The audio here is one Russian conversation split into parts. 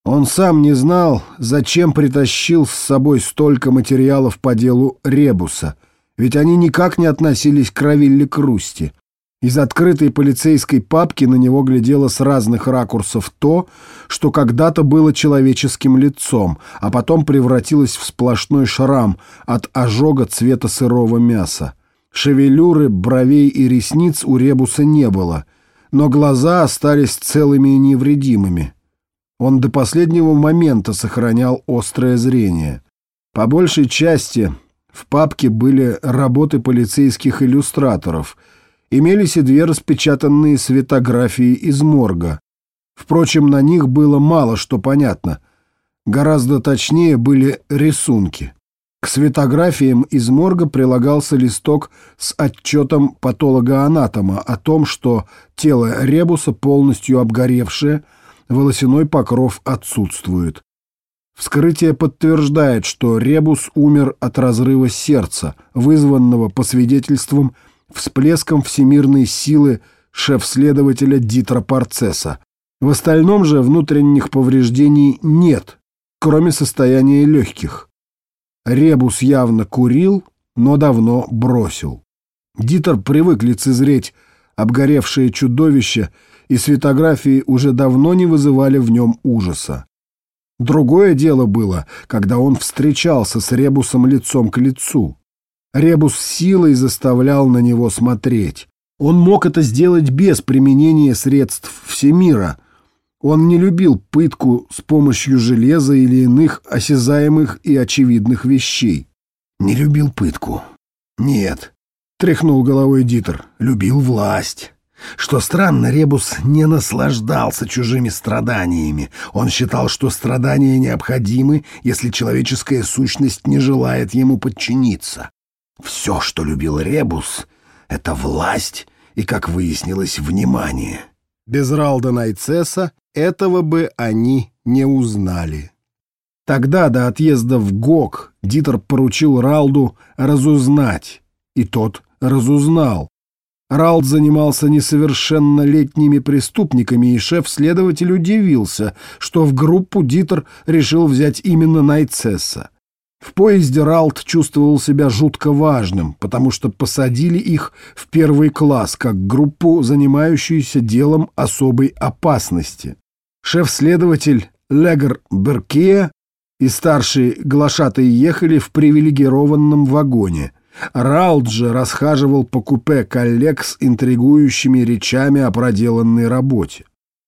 Он сам не знал, зачем притащил с собой столько материалов по делу Ребуса, ведь они никак не относились к Равилле Крусти. Из открытой полицейской папки на него глядело с разных ракурсов то, что когда-то было человеческим лицом, а потом превратилось в сплошной шрам от ожога цвета сырого мяса. Шевелюры, бровей и ресниц у Ребуса не было, но глаза остались целыми и невредимыми. Он до последнего момента сохранял острое зрение. По большей части в папке были работы полицейских иллюстраторов. Имелись и 2 распечатанные светографии из морга. Впрочем, на них было мало что понятно. Гораздо точнее были рисунки. К светографиям из морга прилагался листок с отчетом патолога-анатома о том, что тело Ребуса полностью обгоревшее, волосяной покров отсутствует. Вскрытие подтверждает, что Ребус умер от разрыва сердца, вызванного, по свидетельствам, всплеском всемирной силы шеф-следователя Дитра Парцеса. В остальном же внутренних повреждений нет, кроме состояния легких. Ребус явно курил, но давно бросил. Дитер привык лицезреть обгоревшее чудовище, и светографии уже давно не вызывали в нем ужаса. Другое дело было, когда он встречался с Ребусом лицом к лицу. Ребус силой заставлял на него смотреть. Он мог это сделать без применения средств всемира. Он не любил пытку с помощью железа или иных осязаемых и очевидных вещей. «Не любил пытку. Нет», — тряхнул головой Дитер, — «любил власть». Что странно, Ребус не наслаждался чужими страданиями. Он считал, что страдания необходимы, если человеческая сущность не желает ему подчиниться. Все, что любил Ребус, — это власть и, как выяснилось, внимание. Без Ралда Найцеса этого бы они не узнали. Тогда, до отъезда в ГОК, Дитер поручил Ралду разузнать, и тот разузнал. Ралд занимался несовершеннолетними преступниками, и шеф-следователь удивился, что в группу Дитер решил взять именно Найцесса. В поезде Ралд чувствовал себя жутко важным, потому что посадили их в 1 класс, как группу, занимающуюся делом особой опасности. Шеф-следователь Легер Беркея и старший глашатай ехали в привилегированном вагоне. Ралд же расхаживал по купе коллег с интригующими речами о проделанной работе.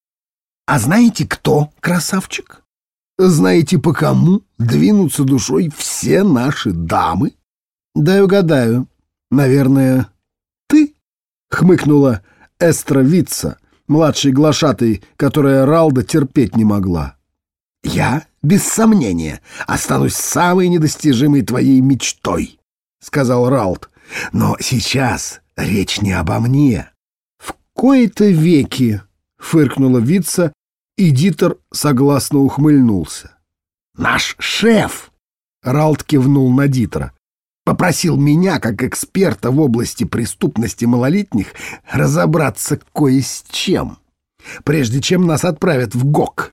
«А знаете, кто красавчик? Знаете, по кому двинутся душой все наши дамы?» «Дай угадаю. Наверное, ты?» — хмыкнула Эстра Витца, младший глашатай, которая Ралда терпеть не могла. «Я, без сомнения, останусь самой недостижимой твоей мечтой», — сказал Ралд. «Но сейчас речь не обо мне». «В кои-то веки», — фыркнула Витца, и Дитер согласно ухмыльнулся. «Наш шеф», — Ралд кивнул на Дитера, — «попросил меня, как эксперта в области преступности малолетних, разобраться кое с чем, прежде чем нас отправят в ГОК».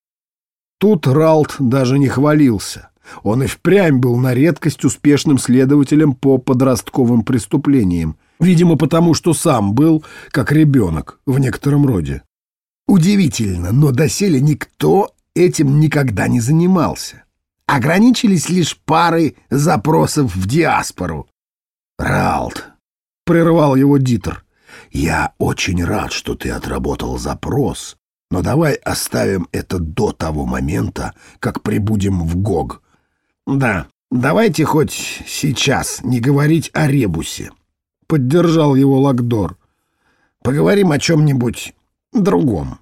Тут Ралд даже не хвалился. Он и впрямь был на редкость успешным следователем по подростковым преступлениям, видимо, потому что сам был как ребенок в некотором роде. Удивительно, но доселе никто этим никогда не занимался. Ограничились лишь парой запросов в диаспору. «Ралд», — прервал его Дитер, — «я очень рад, что ты отработал запрос, но давай оставим это до того момента, как прибудем в ГОГ. Да, давайте хоть сейчас не говорить о Ребусе», — поддержал его Лагдор. «Поговорим о чем-нибудь другом».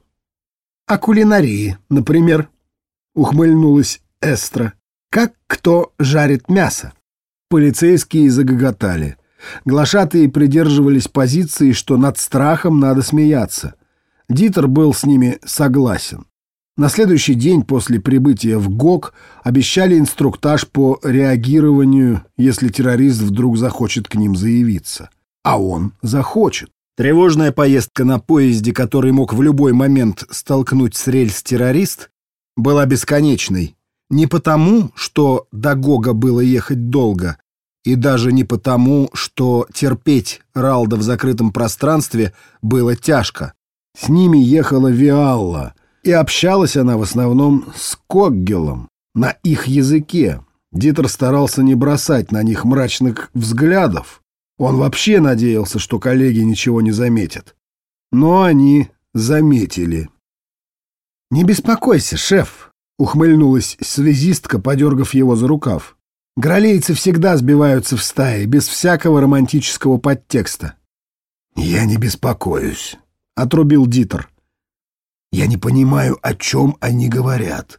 «О кулинарии, например», — ухмыльнулась Эстра. «Как кто жарит мясо?» Полицейские загоготали. Глашатые придерживались позиции, что над страхом надо смеяться. Дитер был с ними согласен. На следующий день после прибытия в ГОК обещали инструктаж по реагированию, если террорист вдруг захочет к ним заявиться. А он захочет. Тревожная поездка на поезде, который мог в любой момент столкнуть с рельс террорист, была бесконечной. Не потому, что до Гога было ехать долго, и даже не потому, что терпеть Ралда в закрытом пространстве было тяжко. С ними ехала Виалла, и общалась она в основном с Коггелом на их языке. Дитер старался не бросать на них мрачных взглядов. Он вообще надеялся, что коллеги ничего не заметят. Но они заметили. «Не беспокойся, шеф», — ухмыльнулась связистка, подергав его за рукав. «Гралейцы всегда сбиваются в стаи, без всякого романтического подтекста». «Я не беспокоюсь», — отрубил Дитер. «Я не понимаю, о чем они говорят».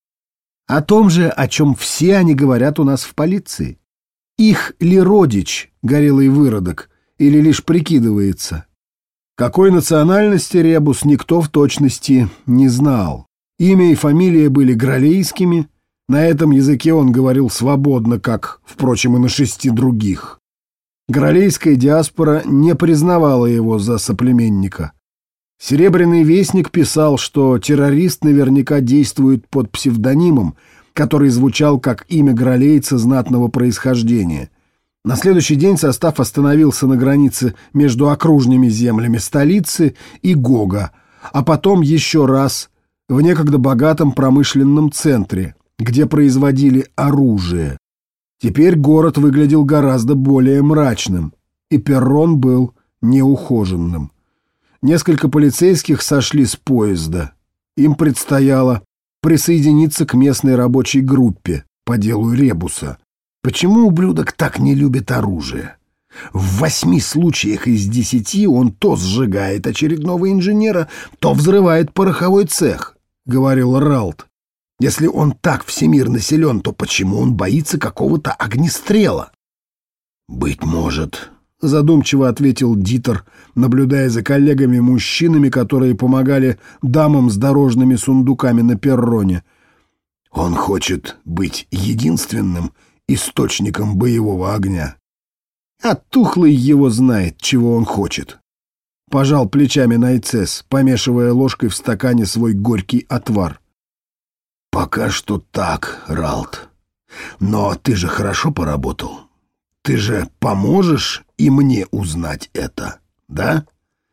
О том же, о чем все они говорят у нас в полиции. Их ли родич, горелый выродок, или лишь прикидывается? Какой национальности Ребус никто в точности не знал. Имя и фамилия были гралейскими, на этом языке он говорил свободно, как, впрочем, и на 6 других. Гралейская диаспора не признавала его за соплеменника. Серебряный вестник писал, что террорист наверняка действует под псевдонимом, который звучал как имя гралейца знатного происхождения. На следующий день состав остановился на границе между окружными землями столицы и Гога, а потом еще раз в некогда богатом промышленном центре, где производили оружие. Теперь город выглядел гораздо более мрачным, и перрон был неухоженным. Несколько полицейских сошли с поезда. Им предстояло присоединиться к местной рабочей группе по делу Ребуса. Почему ублюдок так не любит оружие? В 8 случаях из 10 он то сжигает очередного инженера, то взрывает пороховой цех, — говорил Ралд. Если он так всемирно силен, то почему он боится какого-то огнестрела? «Быть может», — задумчиво ответил Дитер, наблюдая за коллегами-мужчинами, которые помогали дамам с дорожными сундуками на перроне. «Он хочет быть единственным источником боевого огня». А тухлый его знает, чего он хочет. Пожал плечами Найцес, помешивая ложкой в стакане свой горький отвар. «Пока что так, Ралд. Но ты же хорошо поработал. Ты же поможешь и мне узнать это, да?»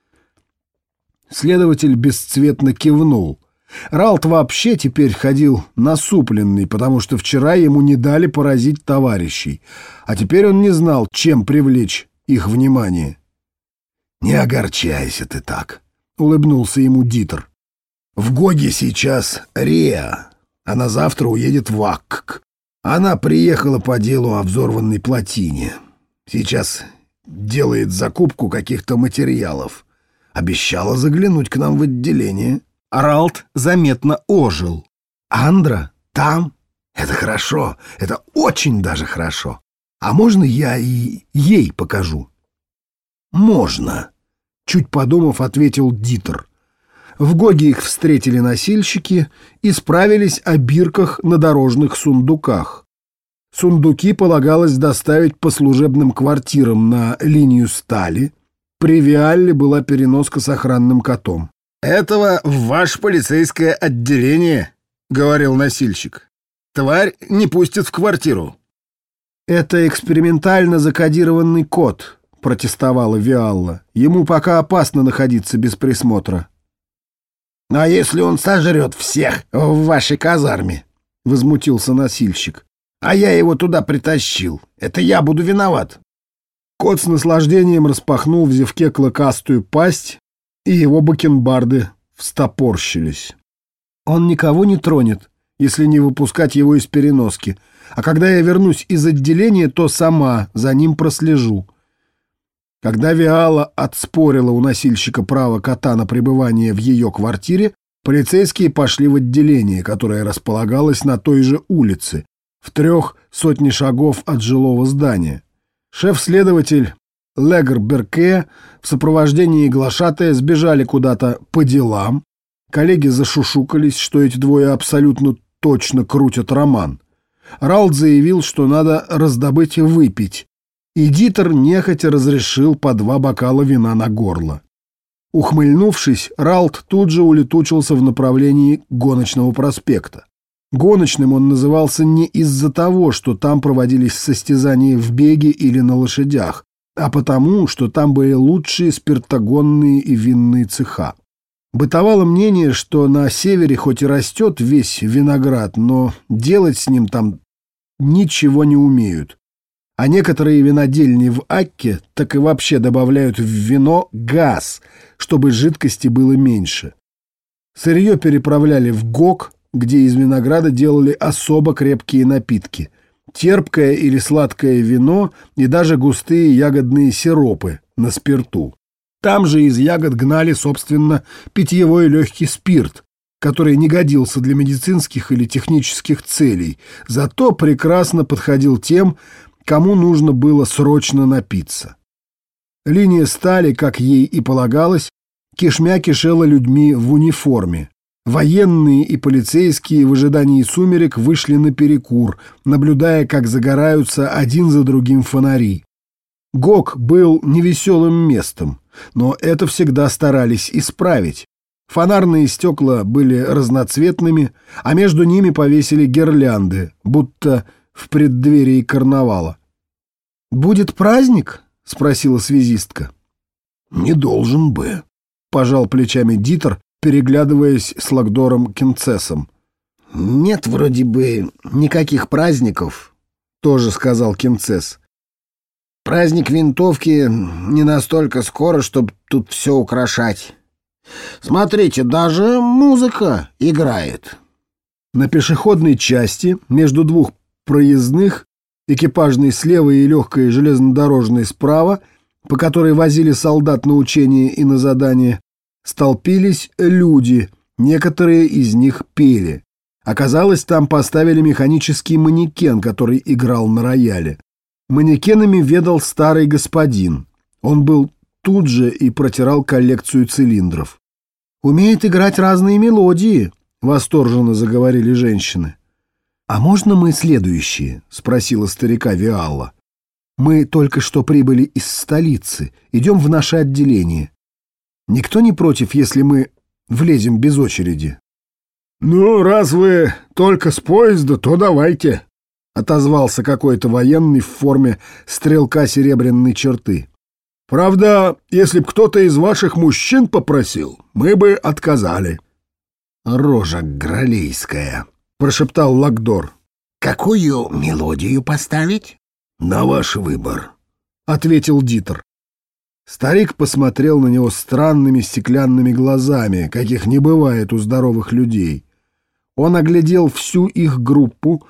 Следователь бесцветно кивнул. Ралд вообще теперь ходил насупленный, потому что вчера ему не дали поразить товарищей, а теперь он не знал, чем привлечь их внимание. «Не огорчайся ты так», — улыбнулся ему Дитер. «В Гоге сейчас Реа, она завтра уедет в Акк. Она приехала по делу о взорванной плотине. Сейчас делает закупку каких-то материалов. Обещала заглянуть к нам в отделение». Ралд заметно ожил. «Андра? Там? Это хорошо. Это очень даже хорошо. А можно я и ей покажу?» «Можно», — чуть подумав, ответил Дитер. В Гоге их встретили носильщики и справились о бирках на дорожных сундуках. Сундуки полагалось доставить по служебным квартирам на линию стали. При Виалле была переноска с охранным котом. «Этого в ваше полицейское отделение», — говорил носильщик. «Тварь не пустят в квартиру». «Это экспериментально закодированный код», — протестовала Виалла. «Ему пока опасно находиться без присмотра». «А если он сожрет всех в вашей казарме?» — возмутился носильщик. «А я его туда притащил. Это я буду виноват». Кот с наслаждением распахнул в зевке клыкастую пасть, и его бакенбарды встопорщились. «Он никого не тронет, если не выпускать его из переноски, а когда я вернусь из отделения, то сама за ним прослежу». Когда Виала отспорила у носильщика право кота на пребывание в ее квартире, полицейские пошли в отделение, которое располагалось на той же улице, в 300 шагов от жилого здания. Шеф-следователь Легр Берке в сопровождении глашатая сбежали куда-то по делам. Коллеги зашушукались, что эти двое абсолютно точно крутят роман. Ралд заявил, что надо раздобыть и выпить, и Дитер нехотя разрешил по 2 бокала вина на горло. Ухмыльнувшись, Ралт тут же улетучился в направлении Гоночного проспекта. Гоночным он назывался не из-за того, что там проводились состязания в беге или на лошадях, а потому, что там были лучшие спиртогонные и винные цеха. Бытовало мнение, что на севере хоть и растет весь виноград, но делать с ним там ничего не умеют. А некоторые винодельни в Акке так и вообще добавляют в вино газ, чтобы жидкости было меньше. Сырье переправляли в Гог, где из винограда делали особо крепкие напитки. Терпкое или сладкое вино и даже густые ягодные сиропы на спирту. Там же из ягод гнали, собственно, питьевой легкий спирт, который не годился для медицинских или технических целей, зато прекрасно подходил тем, кому нужно было срочно напиться. Линия стали, как ей и полагалось, кишмя кишела людьми в униформе. Военные и полицейские в ожидании сумерек вышли на перекур, наблюдая, как загораются один за другим фонари. Гог был невеселым местом, но это всегда старались исправить. Фонарные стекла были разноцветными, а между ними повесили гирлянды, будто в преддверии карнавала. «Будет праздник?» — спросила связистка. «Не должен бы», — пожал плечами Дитер, переглядываясь с Лагдором Кинцесом. «Нет вроде бы никаких праздников», — тоже сказал Кинцес. «Праздник винтовки не настолько скоро, чтобы тут все украшать. Смотрите, даже музыка играет». На пешеходной части между двух проездных, экипажной слева и легкой железнодорожной справа, по которой возили солдат на учения и на задания, столпились люди, некоторые из них пели. Оказалось, там поставили механический манекен, который играл на рояле. Манекенами ведал старый господин. Он был тут же и протирал коллекцию цилиндров. «Умеет играть разные мелодии», — восторженно заговорили женщины. «А можно мы следующие?» — спросила старика Виалла. «Мы только что прибыли из столицы, идем в наше отделение. Никто не против, если мы влезем без очереди?» «Ну, раз вы только с поезда, то давайте», — отозвался какой-то военный в форме стрелка серебряной черты. «Правда, если б кто-то из ваших мужчин попросил, мы бы отказали». «Рожа гралейская», — прошептал Лагдор. «Какую мелодию поставить?» «На ваш выбор», — ответил Дитер. Старик посмотрел на него странными стеклянными глазами, каких не бывает у здоровых людей. Он оглядел всю их группу,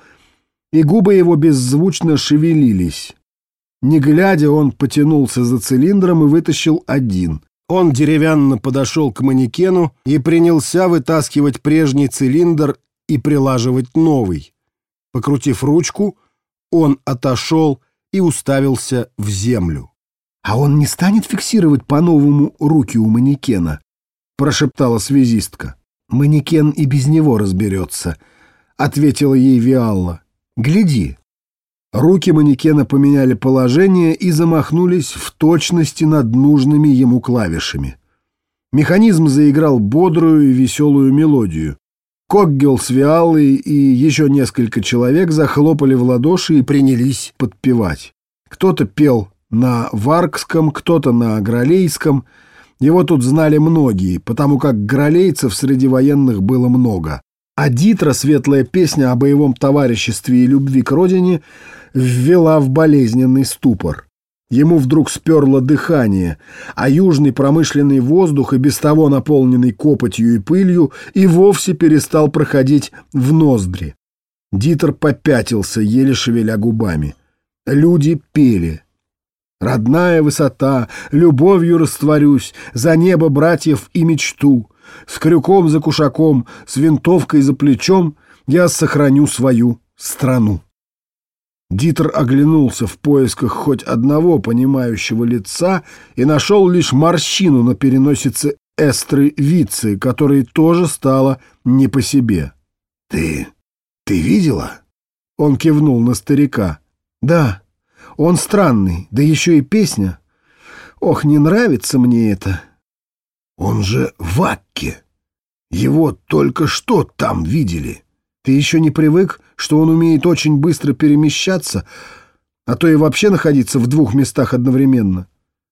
и губы его беззвучно шевелились. Не глядя, он потянулся за цилиндром и вытащил один. Он деревянно подошел к манекену и принялся вытаскивать прежний цилиндр и прилаживать новый. Покрутив ручку, он отошел и уставился в землю. «А он не станет фиксировать по-новому руки у манекена?» — прошептала связистка. «Манекен и без него разберется», — ответила ей Виалла. «Гляди». Руки манекена поменяли положение и замахнулись в точности над нужными ему клавишами. Механизм заиграл бодрую и веселую мелодию. Коггел с Виаллой и еще несколько человек захлопали в ладоши и принялись подпевать. Кто-то пел на варгском, кто-то на гралейском. Его тут знали многие, потому как гралейцев среди военных было много. А Дитра светлая песня о боевом товариществе и любви к родине ввела в болезненный ступор. Ему вдруг сперло дыхание, а южный промышленный воздух, и без того наполненный копотью и пылью, и вовсе перестал проходить в ноздри. Дитер попятился, еле шевеля губами. Люди пели. «Родная высота, любовью растворюсь, за небо братьев и мечту. С крюком за кушаком, с винтовкой за плечом я сохраню свою страну». Дитер оглянулся в поисках хоть одного понимающего лица и нашел лишь морщину на переносице Эстры Вицы, которой тоже стало не по себе. «Ты видела?» Он кивнул на старика. «Да, он странный, да еще и песня. Ох, не нравится мне это». Он же в Акке. Его только что там видели. Ты еще не привык, что он умеет очень быстро перемещаться, а то и вообще находиться в двух местах одновременно?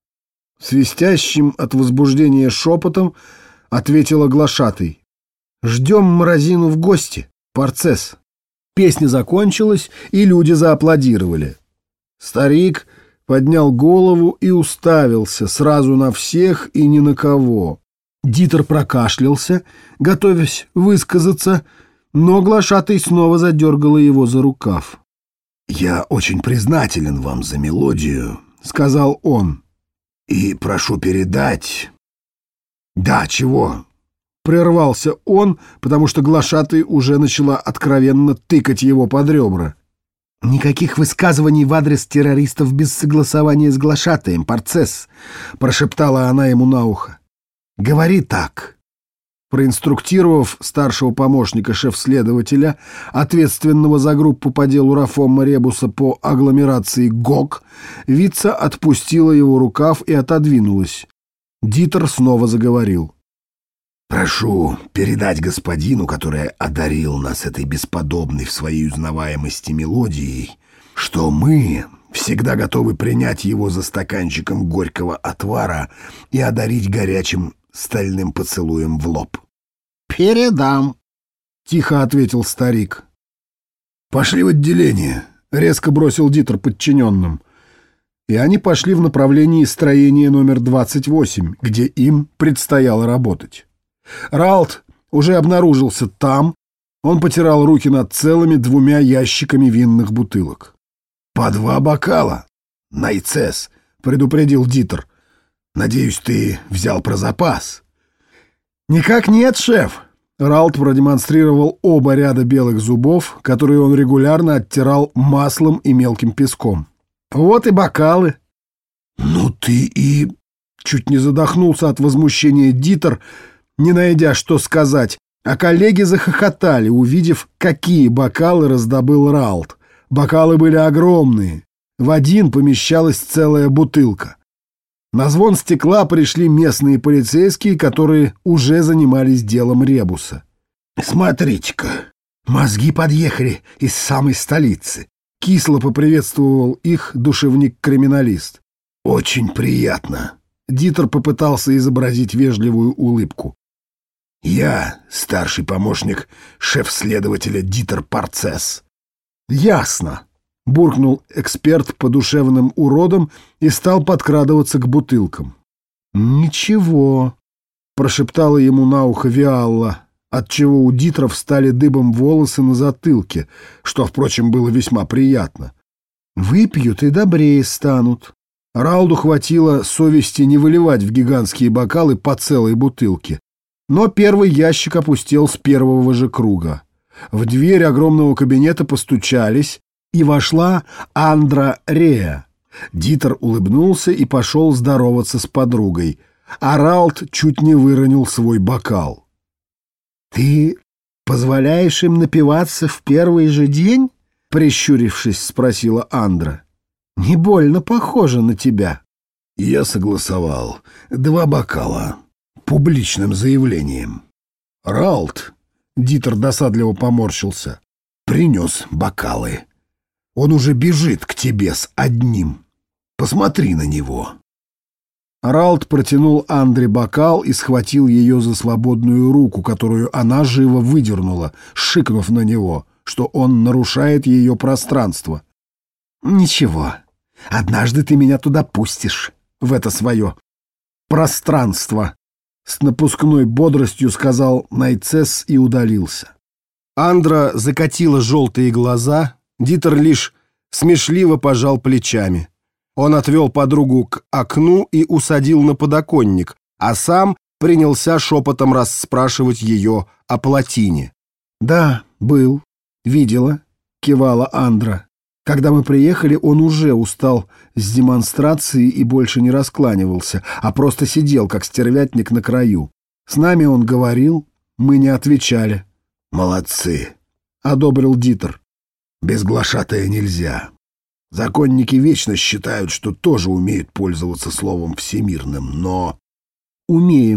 Свистящим от возбуждения шепотом ответила глашатай. «Ждем Мразину в гости, Парцесс». Песня закончилась, и люди зааплодировали. Старик поднял голову и уставился сразу на всех и ни на кого. Дитер прокашлялся, готовясь высказаться, но глашатай снова задергала его за рукав. «Я очень признателен вам за мелодию», — сказал он. «И прошу передать...» «Да, чего?» Прервался он, потому что глашатай уже начала откровенно тыкать его под ребра. «Никаких высказываний в адрес террористов без согласования с глашатаем, Парцесс», — прошептала она ему на ухо. «Говори так». Проинструктировав старшего помощника шеф-следователя, ответственного за группу по делу Рафома Ребуса по агломерации ГОК, Вица отпустила его рукав и отодвинулась. Дитер снова заговорил. «Прошу передать господину, который одарил нас этой бесподобной в своей узнаваемости мелодией, что мы всегда готовы принять его за стаканчиком горького отвара и одарить горячим стальным поцелуем в лоб». «Передам», — тихо ответил старик. «Пошли в отделение», — резко бросил Дитер подчиненным. И они пошли в направлении строения номер 28, где им предстояло работать. Ралт уже обнаружился там. Он потирал руки над целыми 2 ящиками винных бутылок. «По 2 бокала, Найцесс», — предупредил Дитер. «Надеюсь, ты взял про запас». «Никак нет, шеф!» Ралт продемонстрировал оба ряда белых зубов, которые он регулярно оттирал маслом и мелким песком. «Вот и бокалы». «Ну ты и...» Чуть не задохнулся от возмущения Дитер, не найдя, что сказать, а коллеги захохотали, увидев, какие бокалы раздобыл Ралт. Бокалы были огромные. В один помещалась целая бутылка. На звон стекла пришли местные полицейские, которые уже занимались делом Ребуса. «Смотрите-ка, мозги подъехали из самой столицы», — кисло поприветствовал их душевник-криминалист. «Очень приятно». Дитер попытался изобразить вежливую улыбку. «Я старший помощник шеф-следователя Дитер Парцесс». «Ясно», — буркнул эксперт по душевным уродам и стал подкрадываться к бутылкам. «Ничего», — прошептала ему на ухо Виалла, отчего у Дитера встали дыбом волосы на затылке, что, впрочем, было весьма приятно. «Выпьют и добрее станут». Ралду хватило совести не выливать в гигантские бокалы по целой бутылке. Но первый ящик опустел с первого же круга. В дверь огромного кабинета постучались, и вошла Андра Рея. Дитер улыбнулся и пошел здороваться с подругой, а Ралд чуть не выронил свой бокал. «Ты позволяешь им напиваться в первый же день?» — прищурившись, спросила Андра. «Не больно похоже на тебя». Я согласовал 2 бокала публичным заявлением. Ралт, Дитер досадливо поморщился, принес бокалы. Он уже бежит к тебе с одним. Посмотри на него». Ралт протянул Андре бокал и схватил ее за свободную руку, которую она живо выдернула, шикнув на него, что он нарушает ее пространство. «Ничего, однажды ты меня туда пустишь, в это свое пространство», — с напускной бодростью сказал Найцесс и удалился. Андра закатила желтые глаза, Дитер лишь смешливо пожал плечами. Он отвел подругу к окну и усадил на подоконник, а сам принялся шепотом расспрашивать ее о Платине. «Да, был. Видела», — кивала Андра. «Когда мы приехали, он уже устал с демонстрации и больше не раскланивался, а просто сидел, как стервятник на краю. С нами он говорил, мы не отвечали». «Молодцы», — одобрил Дитер. «Без глашатая нельзя. Законники вечно считают, что тоже умеют пользоваться словом всемирным, но...» «Умеем»,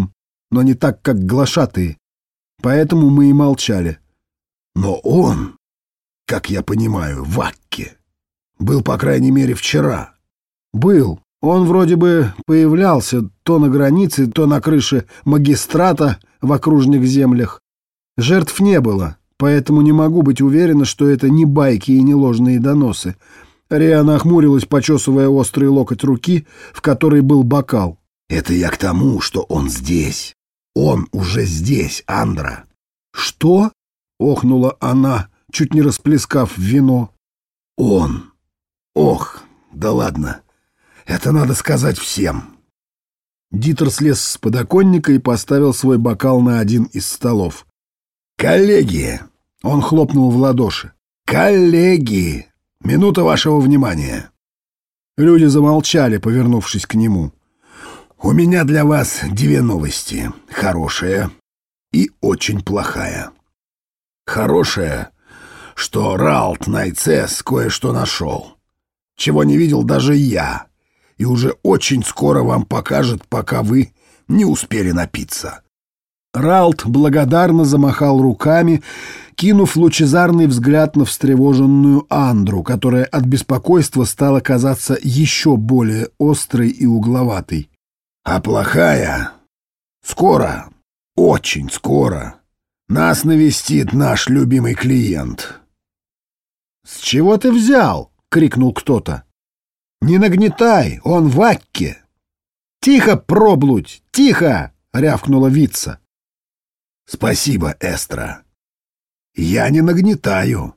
но не так, как глашатые. Поэтому мы и молчали. Но он, как я понимаю, в Акке. Был, по крайней мере, вчера. Был. Он вроде бы появлялся то на границе, то на крыше магистрата в окружных землях. Жертв не было, поэтому не могу быть уверена, что это не байки и не ложные доносы. Риана охмурилась, почесывая острый локоть руки, в которой был бокал. Это я к тому, что он здесь. Он уже здесь, Андра. «Что?» — охнула она, чуть не расплескав вино. Он. Ох, да ладно. Это надо сказать всем. Дитер слез с подоконника и поставил свой бокал на один из столов. «Коллеги!» — он хлопнул в ладоши. «Коллеги! Минута вашего внимания!» Люди замолчали, повернувшись к нему. «У меня для вас две новости. Хорошая и очень плохая. Хорошая, что Ралт Найцес кое-что нашел, чего не видел даже я, и уже очень скоро вам покажет, пока вы не успели напиться». Ралт благодарно замахал руками, кинув лучезарный взгляд на встревоженную Андру, которая от беспокойства стала казаться еще более острой и угловатой. «А плохая? Скоро, очень скоро, нас навестит наш любимый клиент». «С чего ты взял?» — крикнул кто-то. «Не нагнетай, он в Акке!» «Тихо, проблудь, тихо!» — рявкнула Витца. «Спасибо, Эстра. Я не нагнетаю.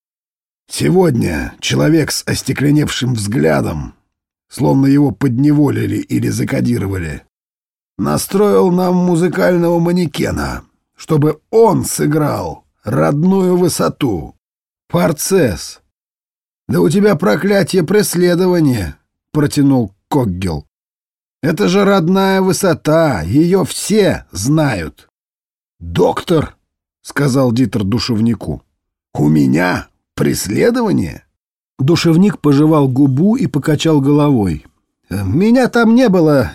Сегодня человек с остекленевшим взглядом, словно его подневолили или закодировали, настроил нам музыкального манекена, чтобы он сыграл родную высоту. Парцес. Да у тебя проклятие преследования», — протянул Коггел. «Это же родная высота, ее все знают». «Доктор», — сказал Дитер душевнику, — «у меня преследование?» Душевник пожевал губу и покачал головой. «Меня там не было.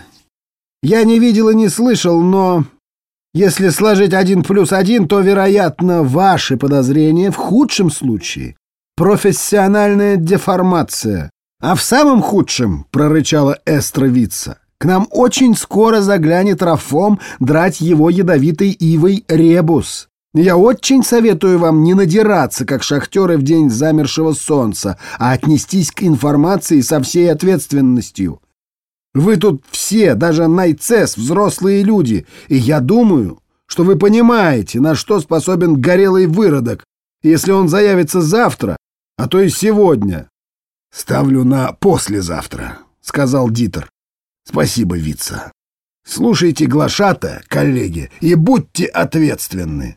Я не видел и не слышал, но если сложить 1 + 1, то, вероятно, ваши подозрения в худшем случае — профессиональная деформация. А в самом худшем, — прорычала Эстра Витца, — к нам очень скоро заглянет Рафом драть его ядовитой ивой ребус. Я очень советую вам не надираться, как шахтеры в день замершего солнца, а отнестись к информации со всей ответственностью. Вы тут все, даже Найцес, взрослые люди, и я думаю, что вы понимаете, на что способен горелый выродок, если он заявится завтра, а то и сегодня». «Ставлю на послезавтра», — сказал Дитер. «Спасибо, Витца. Слушайте глашата, коллеги, и будьте ответственны».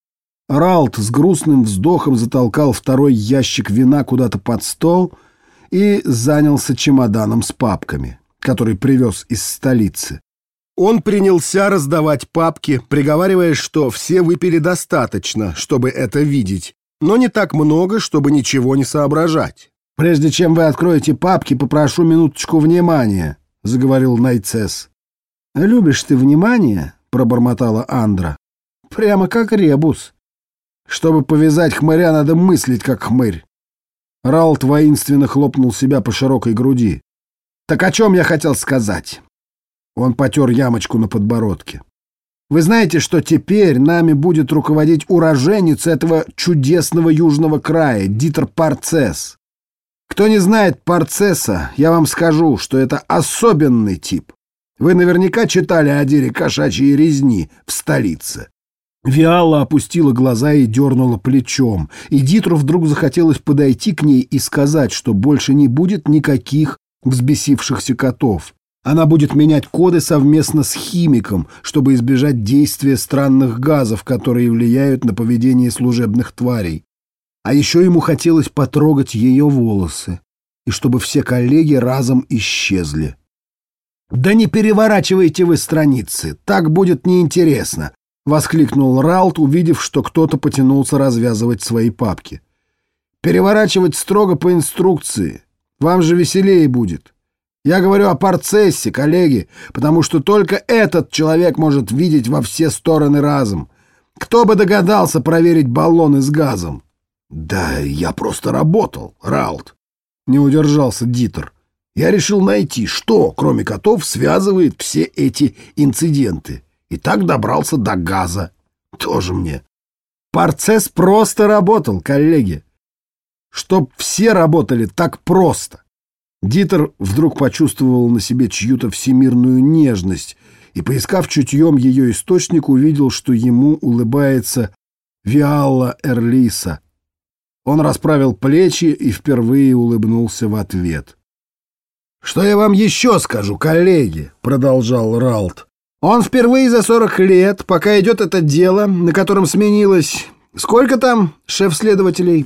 Ралт с грустным вздохом затолкал второй ящик вина куда-то под стол и занялся чемоданом с папками, который привез из столицы. Он принялся раздавать папки, приговаривая, что все выпили достаточно, чтобы это видеть, но не так много, чтобы ничего не соображать. «Прежде чем вы откроете папки, попрошу минуточку внимания», — заговорил Найцес. «Любишь ты внимание?» — пробормотала Андра. «Прямо как ребус. Чтобы повязать хмыря, надо мыслить, как хмырь». Ралт воинственно хлопнул себя по широкой груди. «Так о чем я хотел сказать?» Он потер ямочку на подбородке. «Вы знаете, что теперь нами будет руководить уроженец этого чудесного южного края, Дитер Парцес. Кто не знает Парцеса, я вам скажу, что это особенный тип. Вы наверняка читали о деле кошачьей резни в столице». Виала опустила глаза и дернула плечом, и Дитру вдруг захотелось подойти к ней и сказать, что больше не будет никаких взбесившихся котов. Она будет менять коды совместно с химиком, чтобы избежать действия странных газов, которые влияют на поведение служебных тварей. А еще ему хотелось потрогать ее волосы, и чтобы все коллеги разом исчезли. «Да не переворачивайте вы страницы, так будет неинтересно», — воскликнул Ралт, увидев, что кто-то потянулся развязывать свои папки. «Переворачивать строго по инструкции. Вам же веселее будет. Я говорю о Парцессе, коллеги, потому что только этот человек может видеть во все стороны разом. Кто бы догадался проверить баллоны с газом? Да я просто работал, Ралт. Не удержался Дитер. Я решил найти, что, кроме котов, связывает все эти инциденты. И так добрался до газа. Тоже мне. Парцесс просто работал, коллеги. Чтоб все работали так просто. Дитер вдруг почувствовал на себе чью-то всемирную нежность и, поискав чутьем ее источник, увидел, что ему улыбается Виалла Эрлиса. Он расправил плечи и впервые улыбнулся в ответ. «Что я вам еще скажу, коллеги?» — продолжал Ралт. «Он впервые за 40 лет, пока идет это дело, на котором сменилось... Сколько там шеф-следователей?»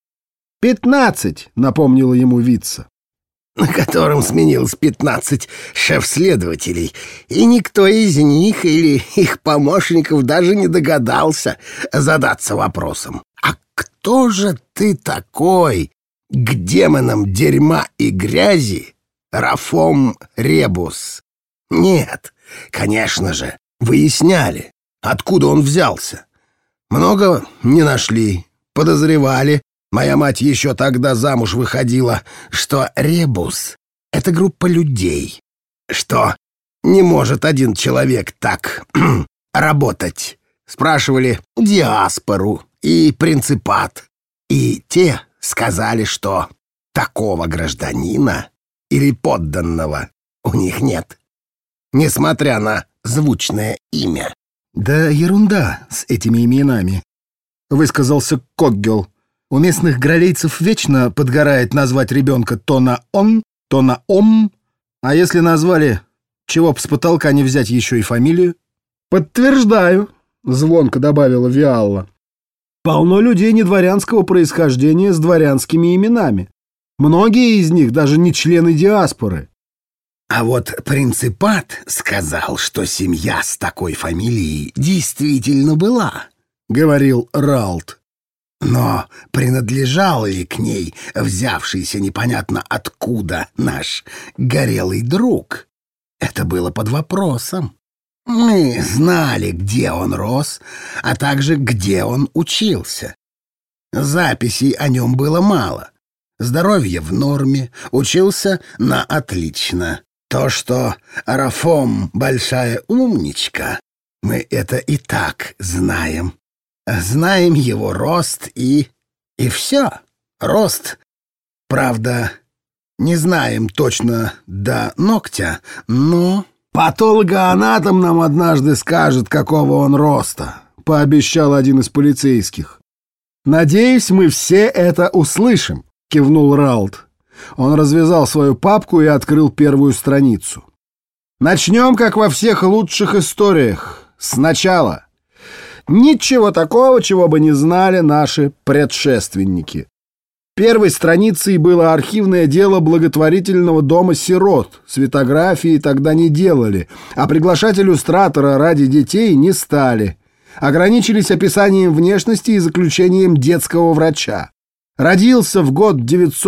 15, напомнила ему Витца. На котором сменилось 15 шеф-следователей, и никто из них или их помощников даже не догадался задаться вопросом: а кто же ты такой, к демонам дерьма и грязи, Рафом Ребус? Нет, конечно же, выясняли, откуда он взялся. Много не нашли, подозревали. Моя мать еще тогда замуж выходила, что Ребус — это группа людей, что не может один человек так работать. Спрашивали диаспору и принципат, и те сказали, что такого гражданина или подданного у них нет, несмотря на звучное имя. «Да ерунда с этими именами», — высказался Коггел. «У местных гралейцев вечно подгорает назвать ребенка то на «он», то на «ом», а если назвали, чего б с потолка не взять еще и фамилию?» «Подтверждаю», — звонко добавила Виалла. «Полно людей недворянского происхождения с дворянскими именами. Многие из них даже не члены диаспоры». А вот принципат сказал, что семья с такой фамилией действительно была, — говорил Ралт. Но принадлежал ли к ней взявшийся непонятно откуда наш горелый друг? Это было под вопросом. Мы знали, где он рос, а также где он учился. Записей о нем было мало. Здоровье в норме, учился на отлично. То, что Рафом — большая умничка, мы это и так знаем. Знаем его рост и все. Рост, правда, не знаем точно до ногтя, но... «Патологоанатом нам однажды скажет, какого он роста», — пообещал один из полицейских. «Надеюсь, мы все это услышим», — кивнул Ралт. Он развязал свою папку и открыл первую страницу. «Начнем, как во всех лучших историях, сначала. Ничего такого, чего бы не знали наши предшественники. Первой страницей было архивное дело благотворительного дома сирот. Светографии тогда не делали, а приглашать иллюстратора ради детей не стали. Ограничились описанием внешности и заключением детского врача. Родился в год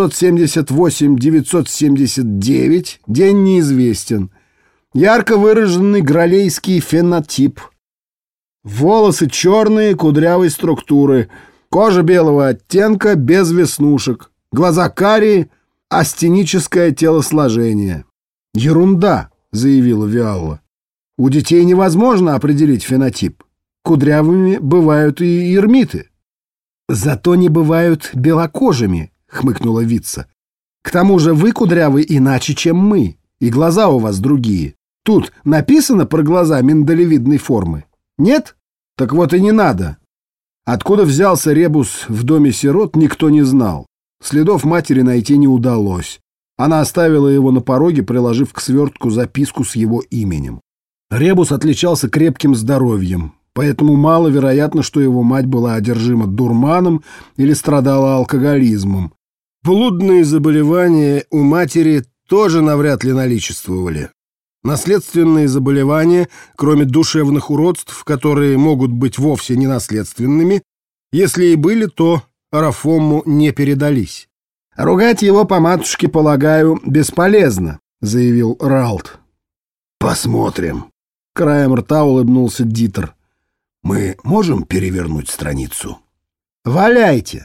978-979, день неизвестен. Ярко выраженный гралейский фенотип. Волосы черные, кудрявой структуры, кожа белого оттенка, без веснушек, глаза карие, астеническое телосложение. «Ерунда», — заявила Виалла. «У детей невозможно определить фенотип. Кудрявыми бывают и эрмиты». «Зато не бывают белокожими», — хмыкнула Витца. «К тому же вы кудрявы иначе, чем мы, и глаза у вас другие. Тут написано про глаза миндалевидной формы? Нет? Так вот и не надо». Откуда взялся Ребус в доме сирот, никто не знал. Следов матери найти не удалось. Она оставила его на пороге, приложив к свертку записку с его именем. Ребус отличался крепким здоровьем, поэтому маловероятно, что его мать была одержима дурманом или страдала алкоголизмом. Блудные заболевания у матери тоже навряд ли наличествовали. Наследственные заболевания, кроме душевных уродств, которые могут быть вовсе не наследственными, если и были, то Рафому не передались. Ругать его по матушке, полагаю, бесполезно. заявил Ралт. «Посмотрим». Краем рта улыбнулся Дитер. «Мы можем перевернуть страницу?» «Валяйте!»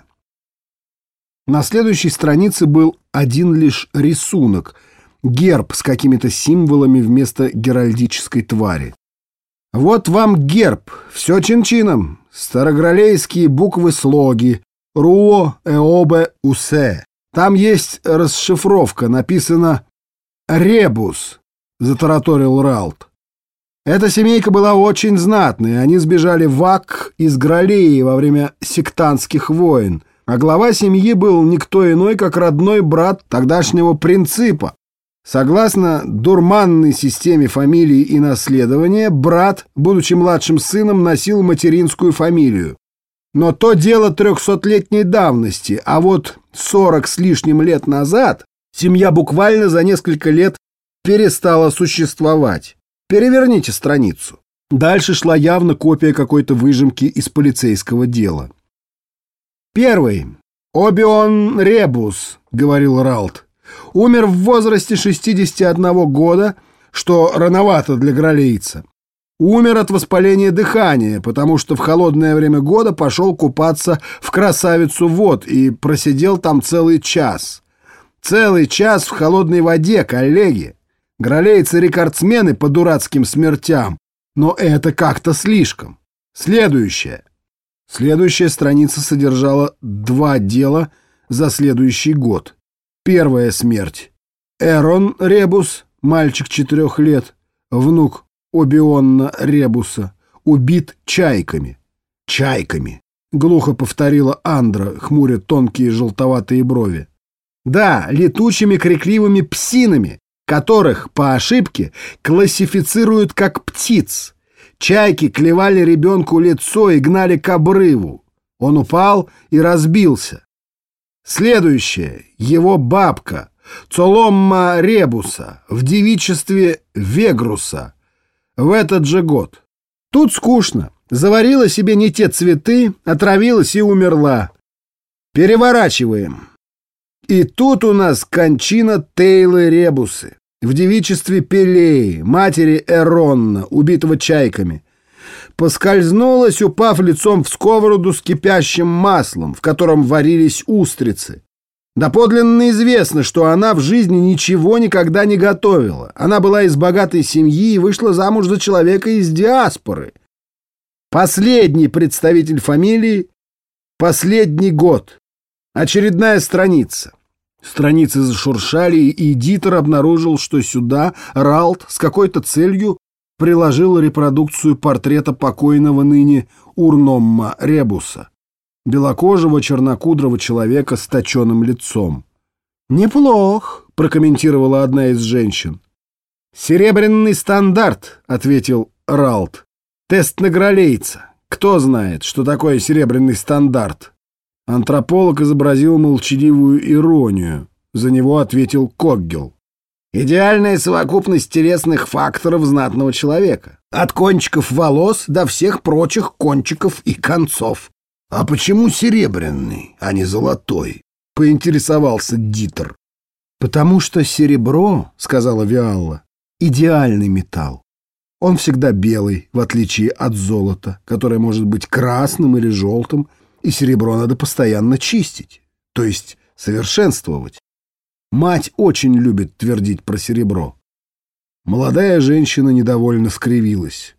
На следующей странице был один лишь рисунок — герб с какими-то символами вместо геральдической твари. «Вот вам герб, все чин-чином, старогралейские буквы-слоги, руо, эобе, усе. Там есть расшифровка, написано «Ребус», — затараторил Ралт. Эта семейка была очень знатной, они сбежали в Ак из Гралеи во время сектантских войн, а глава семьи был никто иной, как родной брат тогдашнего принципа. Согласно дурманной системе фамилий и наследования, брат, будучи младшим сыном, носил материнскую фамилию. Но то дело 300-летней давности, а вот 40 с лишним лет назад семья буквально за несколько лет перестала существовать. Переверните страницу. Дальше шла явно копия какой-то выжимки из полицейского дела. «Первый. Обион Ребус», — говорил Ралт. «Умер в возрасте 61 года, что рановато для гралейца. Умер от воспаления дыхания, потому что в холодное время года пошел купаться в красавицу вод и просидел там целый час. Целый час в холодной воде, коллеги. Гралейцы-рекордсмены по дурацким смертям, но это как-то слишком. Следующая страница содержала 2 дела за следующий год. Первая смерть. Эрон Ребус, мальчик 4 лет, внук Обионна Ребуса, убит чайками. «Чайками», — глухо повторила Андра, хмуря тонкие желтоватые брови. «Да, летучими крикливыми псинами, которых, по ошибке, классифицируют как птиц. Чайки клевали ребенку лицо и гнали к обрыву. Он упал и разбился. Следующее — его бабка, Цоломма Ребуса, в девичестве Вегруса, в этот же год. Тут скучно. Заварила себе не те цветы, отравилась и умерла. Переворачиваем. И тут у нас кончина Тейлы Ребусы, в девичестве Пелеи, матери Эронна, убитого чайками. Поскользнулась, упав лицом в сковороду с кипящим маслом, в котором варились устрицы. Доподлинно известно, что она в жизни ничего никогда не готовила. Она была из богатой семьи и вышла замуж за человека из диаспоры. Последний представитель фамилии, последний год. Очередная страница. Страницы зашуршали, и Дитер обнаружил, что сюда Ралт с какой-то целью приложил репродукцию портрета покойного ныне Урномма Ребуса, белокожего чернокудрого человека с точеным лицом. «Неплох», — прокомментировала одна из женщин. «Серебряный стандарт», — ответил Ралт. «Тест на гралейца. Кто знает, что такое серебряный стандарт?» Антрополог изобразил молчаливую иронию. За него ответил Коггел. «Идеальная совокупность телесных факторов знатного человека. От кончиков волос до всех прочих кончиков и концов». «А почему серебряный, а не золотой?» — поинтересовался Дитер. «Потому что серебро, — сказала Виалла, — идеальный металл. Он всегда белый, в отличие от золота, которое может быть красным или желтым, и серебро надо постоянно чистить, то есть совершенствовать. Мать очень любит твердить про серебро». Молодая женщина недовольно скривилась.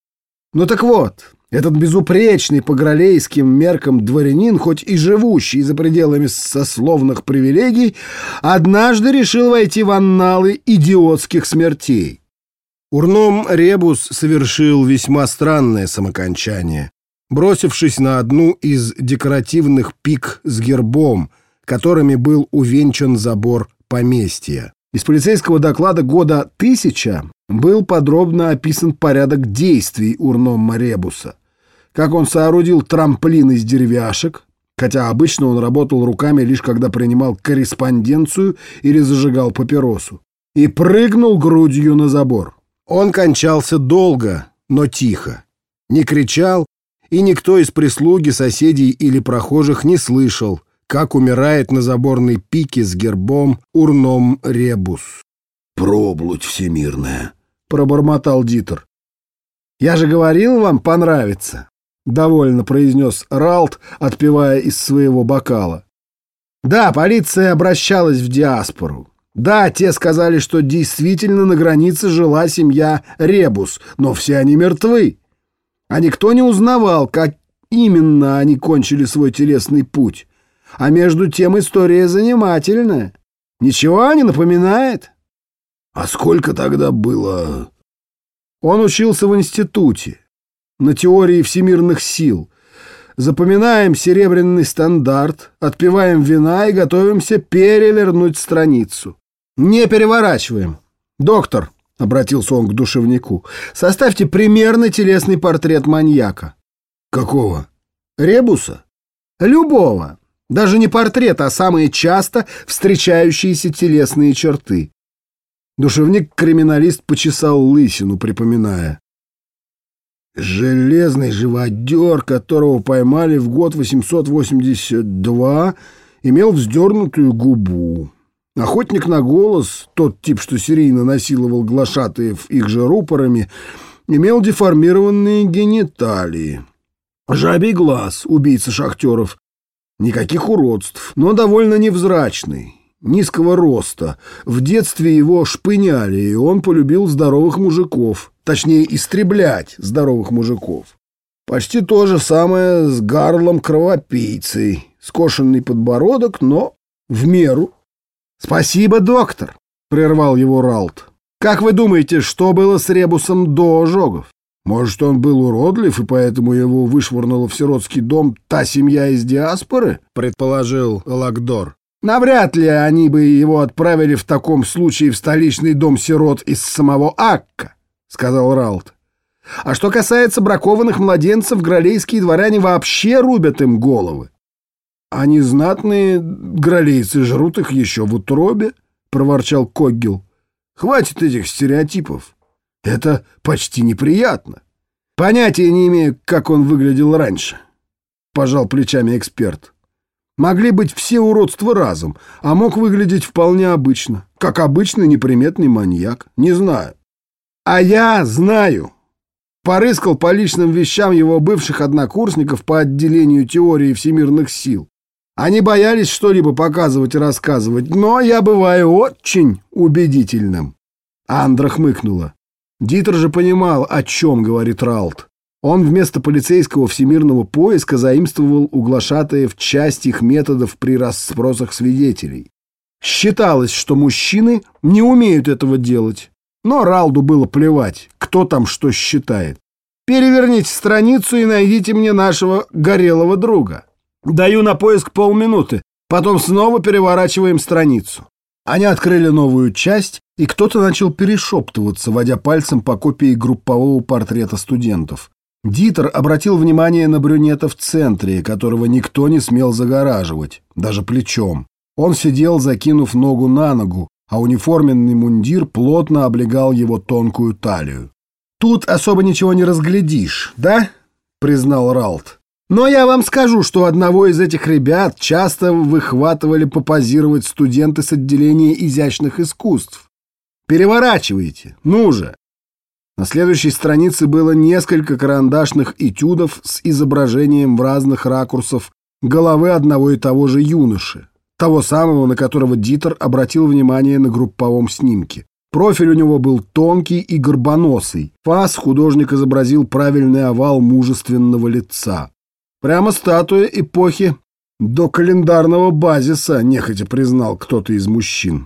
«Ну так вот, этот безупречный по гралейским меркам дворянин, хоть и живущий за пределами сословных привилегий, однажды решил войти в анналы идиотских смертей. Урном Ребус совершил весьма странное самокончание, бросившись на одну из декоративных пик с гербом, которыми был увенчан забор поместья. Из полицейского доклада года 1000 был подробно описан порядок действий Урномма Ребуса. Как он соорудил трамплин из деревяшек, хотя обычно он работал руками лишь когда принимал корреспонденцию или зажигал папиросу, и прыгнул грудью на забор. Он кончался долго, но тихо. Не кричал, и никто из прислуги, соседей или прохожих не слышал, как умирает на заборной пике с гербом Урном Ребус. Проблудь всемирная, — пробормотал Дитер. «Я же говорил, вам понравится», — довольно произнес Ралт, отпивая из своего бокала. «Да, полиция обращалась в диаспору. Да, те сказали, что действительно на границе жила семья Ребус, но все они мертвы. А никто не узнавал, как именно они кончили свой телесный путь. А между тем история занимательная. Ничего не напоминает?» А сколько тогда было? Он учился в институте на теории всемирных сил. Запоминаем серебряный стандарт, отпиваем вина и готовимся перевернуть страницу. Не переворачиваем. «Доктор», — обратился он к душевнику, — «составьте примерный телесный портрет маньяка». Какого? Ребуса? Любого. Даже не портрет, а самые часто встречающиеся телесные черты. Душевник-криминалист почесал лысину, припоминая. Железный живодер, которого поймали в год 882, имел вздернутую губу. Охотник на голос, тот тип, что серийно насиловал глашатаев их же рупорами, имел деформированные гениталии. Жабий глаз, убийца шахтеров. Никаких уродств, но довольно невзрачный. Низкого роста. В детстве его шпыняли, и он полюбил здоровых мужиков. Точнее, истреблять здоровых мужиков. Почти то же самое с Гарлом Кровопийцей. Скошенный подбородок, но в меру. «Спасибо, доктор», — прервал его Ралт. «Как вы думаете, что было с Ребусом до ожогов? Может, он был уродлив, и поэтому его вышвырнула в сиротский дом та семья из диаспоры?» — предположил Лакдор. «Навряд ли они бы его отправили в таком случае в столичный дом сирот из самого Акка», — сказал Ралт. «А что касается бракованных младенцев, гралейские дворяне вообще рубят им головы». «А незнатные гралейцы жрут их еще в утробе», — проворчал Коггил. «Хватит этих стереотипов. Это почти неприятно. Понятия не имею, как он выглядел раньше», — пожал плечами эксперт. «Могли быть все уродства разом, а мог выглядеть вполне обычно, как обычный неприметный маньяк. Не знаю». «А я знаю». Порыскал по личным вещам его бывших однокурсников по отделению теории всемирных сил. Они боялись что-либо показывать и рассказывать, но я бываю очень убедительным. Андра хмыкнула. Дитер же понимал, о чем говорит Ралт. Он вместо полицейского всемирного поиска заимствовал у глашатаев часть их методов при расспросах свидетелей. Считалось, что мужчины не умеют этого делать. Но Ралду было плевать, кто там что считает. «Переверните страницу и найдите мне нашего горелого друга. Даю на поиск полминуты, потом снова переворачиваем страницу». Они открыли новую часть, и кто-то начал перешептываться, водя пальцем по копии группового портрета студентов. Дитер обратил внимание на брюнета в центре, которого никто не смел загораживать, даже плечом. Он сидел, закинув ногу на ногу, а униформенный мундир плотно облегал его тонкую талию. «Тут особо ничего не разглядишь, да?» — признал Ралт. «Но я вам скажу, что одного из этих ребят часто выхватывали попозировать студенты с отделения изящных искусств. Переворачивайте, ну же!» На следующей странице было несколько карандашных этюдов с изображением в разных ракурсах головы одного и того же юноши, того самого, на которого Дитер обратил внимание на групповом снимке. Профиль у него был тонкий и горбоносый. Фас художник изобразил правильный овал мужественного лица. Прямо статуя эпохи до календарного базиса, нехотя признал кто-то из мужчин.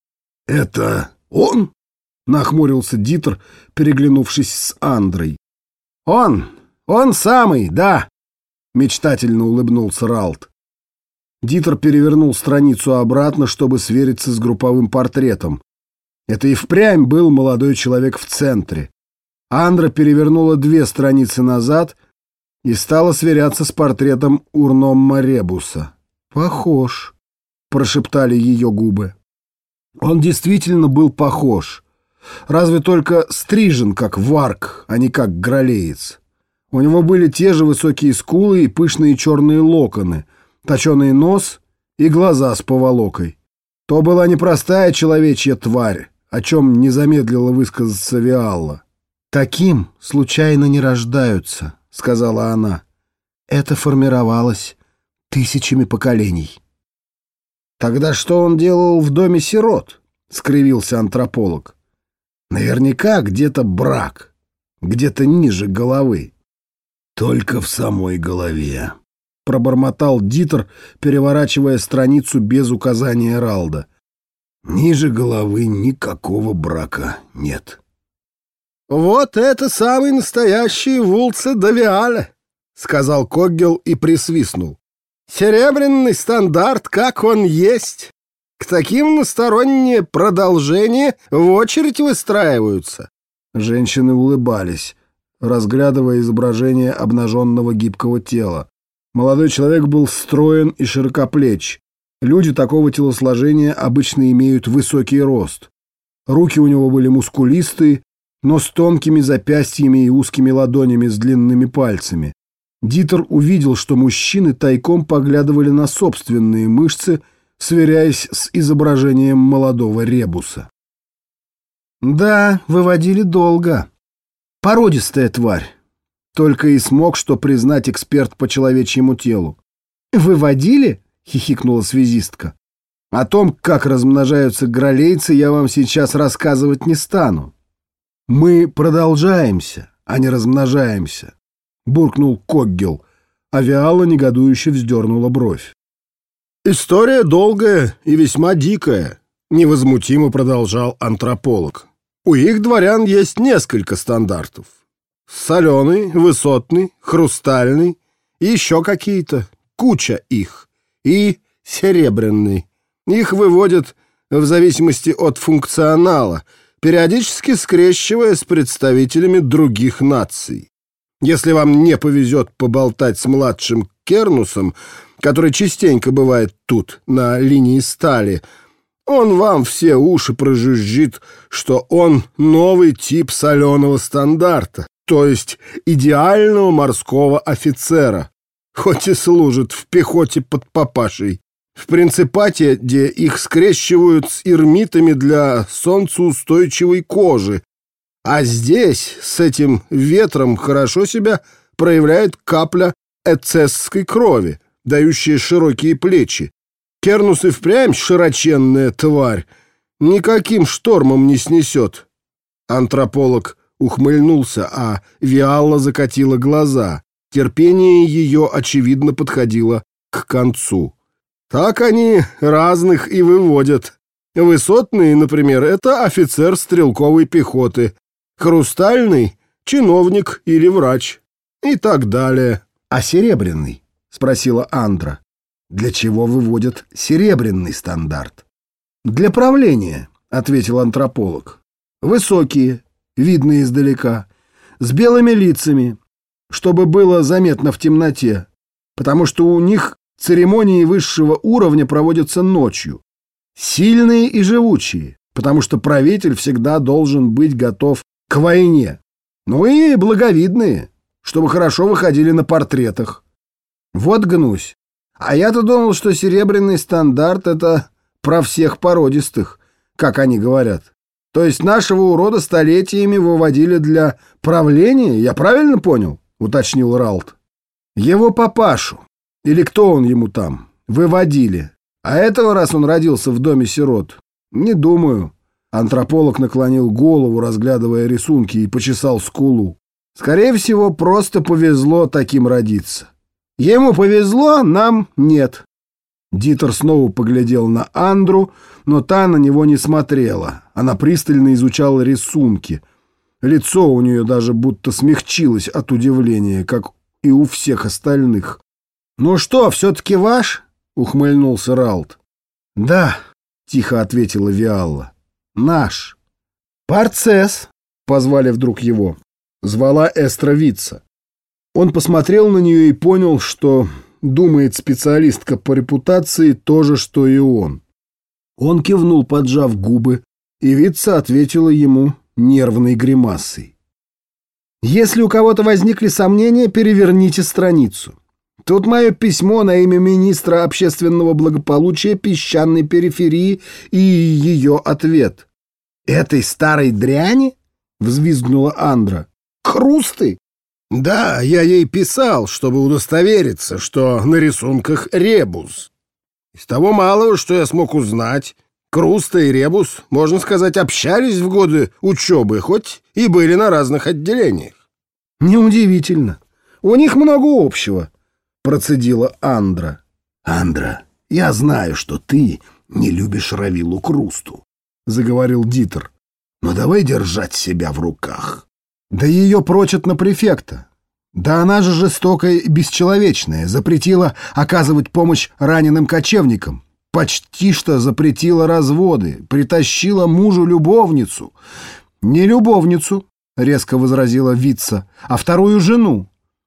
«Это он?» — нахмурился Дитер, переглянувшись с Андрой. Он самый, да!» — мечтательно улыбнулся Ралт. Дитер перевернул страницу обратно, чтобы свериться с групповым портретом. Это и впрямь был молодой человек в центре. Андра перевернула 2 страницы назад и стала сверяться с портретом Урномма Ребуса. «Похож», — прошептали ее губы. Он действительно был похож. Разве только стрижен, как варк, а не как гралеец. У него были те же высокие скулы и пышные черные локоны, точеный нос и глаза с поволокой. То была не простая человечья тварь, о чем не замедлила высказаться Виалла. «Таким случайно не рождаются», — сказала она. «Это формировалось тысячами поколений». «Тогда что он делал в доме сирот?» — скривился антрополог. «Наверняка где-то брак, где-то ниже головы». «Только в самой голове», — пробормотал Дитер, переворачивая страницу без указания Ралда. «Ниже головы никакого брака нет». «Вот это самый настоящий Вулце де Виале», — сказал Коггел и присвистнул. «Серебряный стандарт, как он есть. К таким на стороннее продолжение в очередь выстраиваются». Женщины улыбались, разглядывая изображение обнаженного гибкого тела. Молодой человек был строен и широкоплеч. Люди такого телосложения обычно имеют высокий рост. Руки у него были мускулистые, но с тонкими запястьями и узкими ладонями с длинными пальцами. Дитер увидел, что мужчины тайком поглядывали на собственные мышцы, сверяясь с изображением молодого ребуса. «Да, выводили долго. Породистая тварь», — только и смог что признать эксперт по человечьему телу. «Выводили?» — хихикнула связистка. «О том, как размножаются гралейцы, я вам сейчас рассказывать не стану. Мы продолжаемся, а не размножаемся», — буркнул Коггел, а Виалла негодующе вздернула бровь. «История долгая и весьма дикая», — невозмутимо продолжал антрополог. «У их дворян есть несколько стандартов. Соленый, высотный, хрустальный и еще какие-то. Куча их. И серебряный. Их выводят в зависимости от функционала, периодически скрещивая с представителями других наций. Если вам не повезет поболтать с младшим Кернусом, который частенько бывает тут, на линии стали, он вам все уши прожужжит, что он новый тип соленого стандарта, то есть идеального морского офицера, хоть и служит в пехоте под папашей. В принципате, где их скрещивают с ирмитами для солнцеустойчивой кожи, а здесь с этим ветром хорошо себя проявляет капля эцесской крови, дающая широкие плечи. Кернус и впрямь широченная тварь, никаким штормом не снесет. Антрополог ухмыльнулся, а Виалла закатила глаза. Терпение ее, очевидно, подходило к концу. Так они разных и выводят. Высотный, например, это офицер стрелковой пехоты. Хрустальный — чиновник или врач. И так далее. «А серебряный?» — спросила Андра. «Для чего выводят серебряный стандарт?» «Для правления», — ответил антрополог. «Высокие, видные издалека, с белыми лицами, чтобы было заметно в темноте, потому что у них церемонии высшего уровня проводятся ночью. Сильные и живучие, потому что правитель всегда должен быть готов к войне. Ну и благовидные, чтобы хорошо выходили на портретах. Вот гнусь. А я-то думал, что серебряный стандарт — это про всех породистых, как они говорят. То есть нашего урода столетиями выводили для правления, я правильно понял?» — уточнил Ралд. «Его папашу, или кто он ему там, выводили. А этого, раз он родился в доме сирот, не думаю». Антрополог наклонил голову, разглядывая рисунки, и почесал скулу. «Скорее всего, просто повезло таким родиться. Ему повезло, нам нет». Дитер снова поглядел на Андру, но та на него не смотрела. Она пристально изучала рисунки. Лицо у нее даже будто смягчилось от удивления, как и у всех остальных. «Ну что, все-таки ваш?» — ухмыльнулся Ралд. «Да», — тихо ответила Виалла. «Наш». «Парцес», — позвали вдруг его. Звала Эстра Витца. Он посмотрел на нее и понял, что думает специалистка по репутации то же, что и он. Он кивнул, поджав губы, и Витца ответила ему нервной гримасой. «Если у кого-то возникли сомнения, переверните страницу. Тут мое письмо на имя министра общественного благополучия песчаной периферии и ее ответ. «Этой старой дряни?» — взвизгнула Андра. «Крусты?» «Да, я ей писал, чтобы удостовериться, что на рисунках ребус. Из того малого, что я смог узнать, Круста и ребус, можно сказать, общались в годы учебы, хоть и были на разных отделениях». «Неудивительно. У них много общего», — процедила Андра. «Андра, я знаю, что ты не любишь Равиллу Крусту», — заговорил Дитер. «Но давай держать себя в руках». «Да ее прочат на префекта. Да она же жестокая и бесчеловечная, запретила оказывать помощь раненым кочевникам, почти что запретила разводы, притащила мужу любовницу». «Не любовницу», — резко возразила Витца, — «а вторую жену.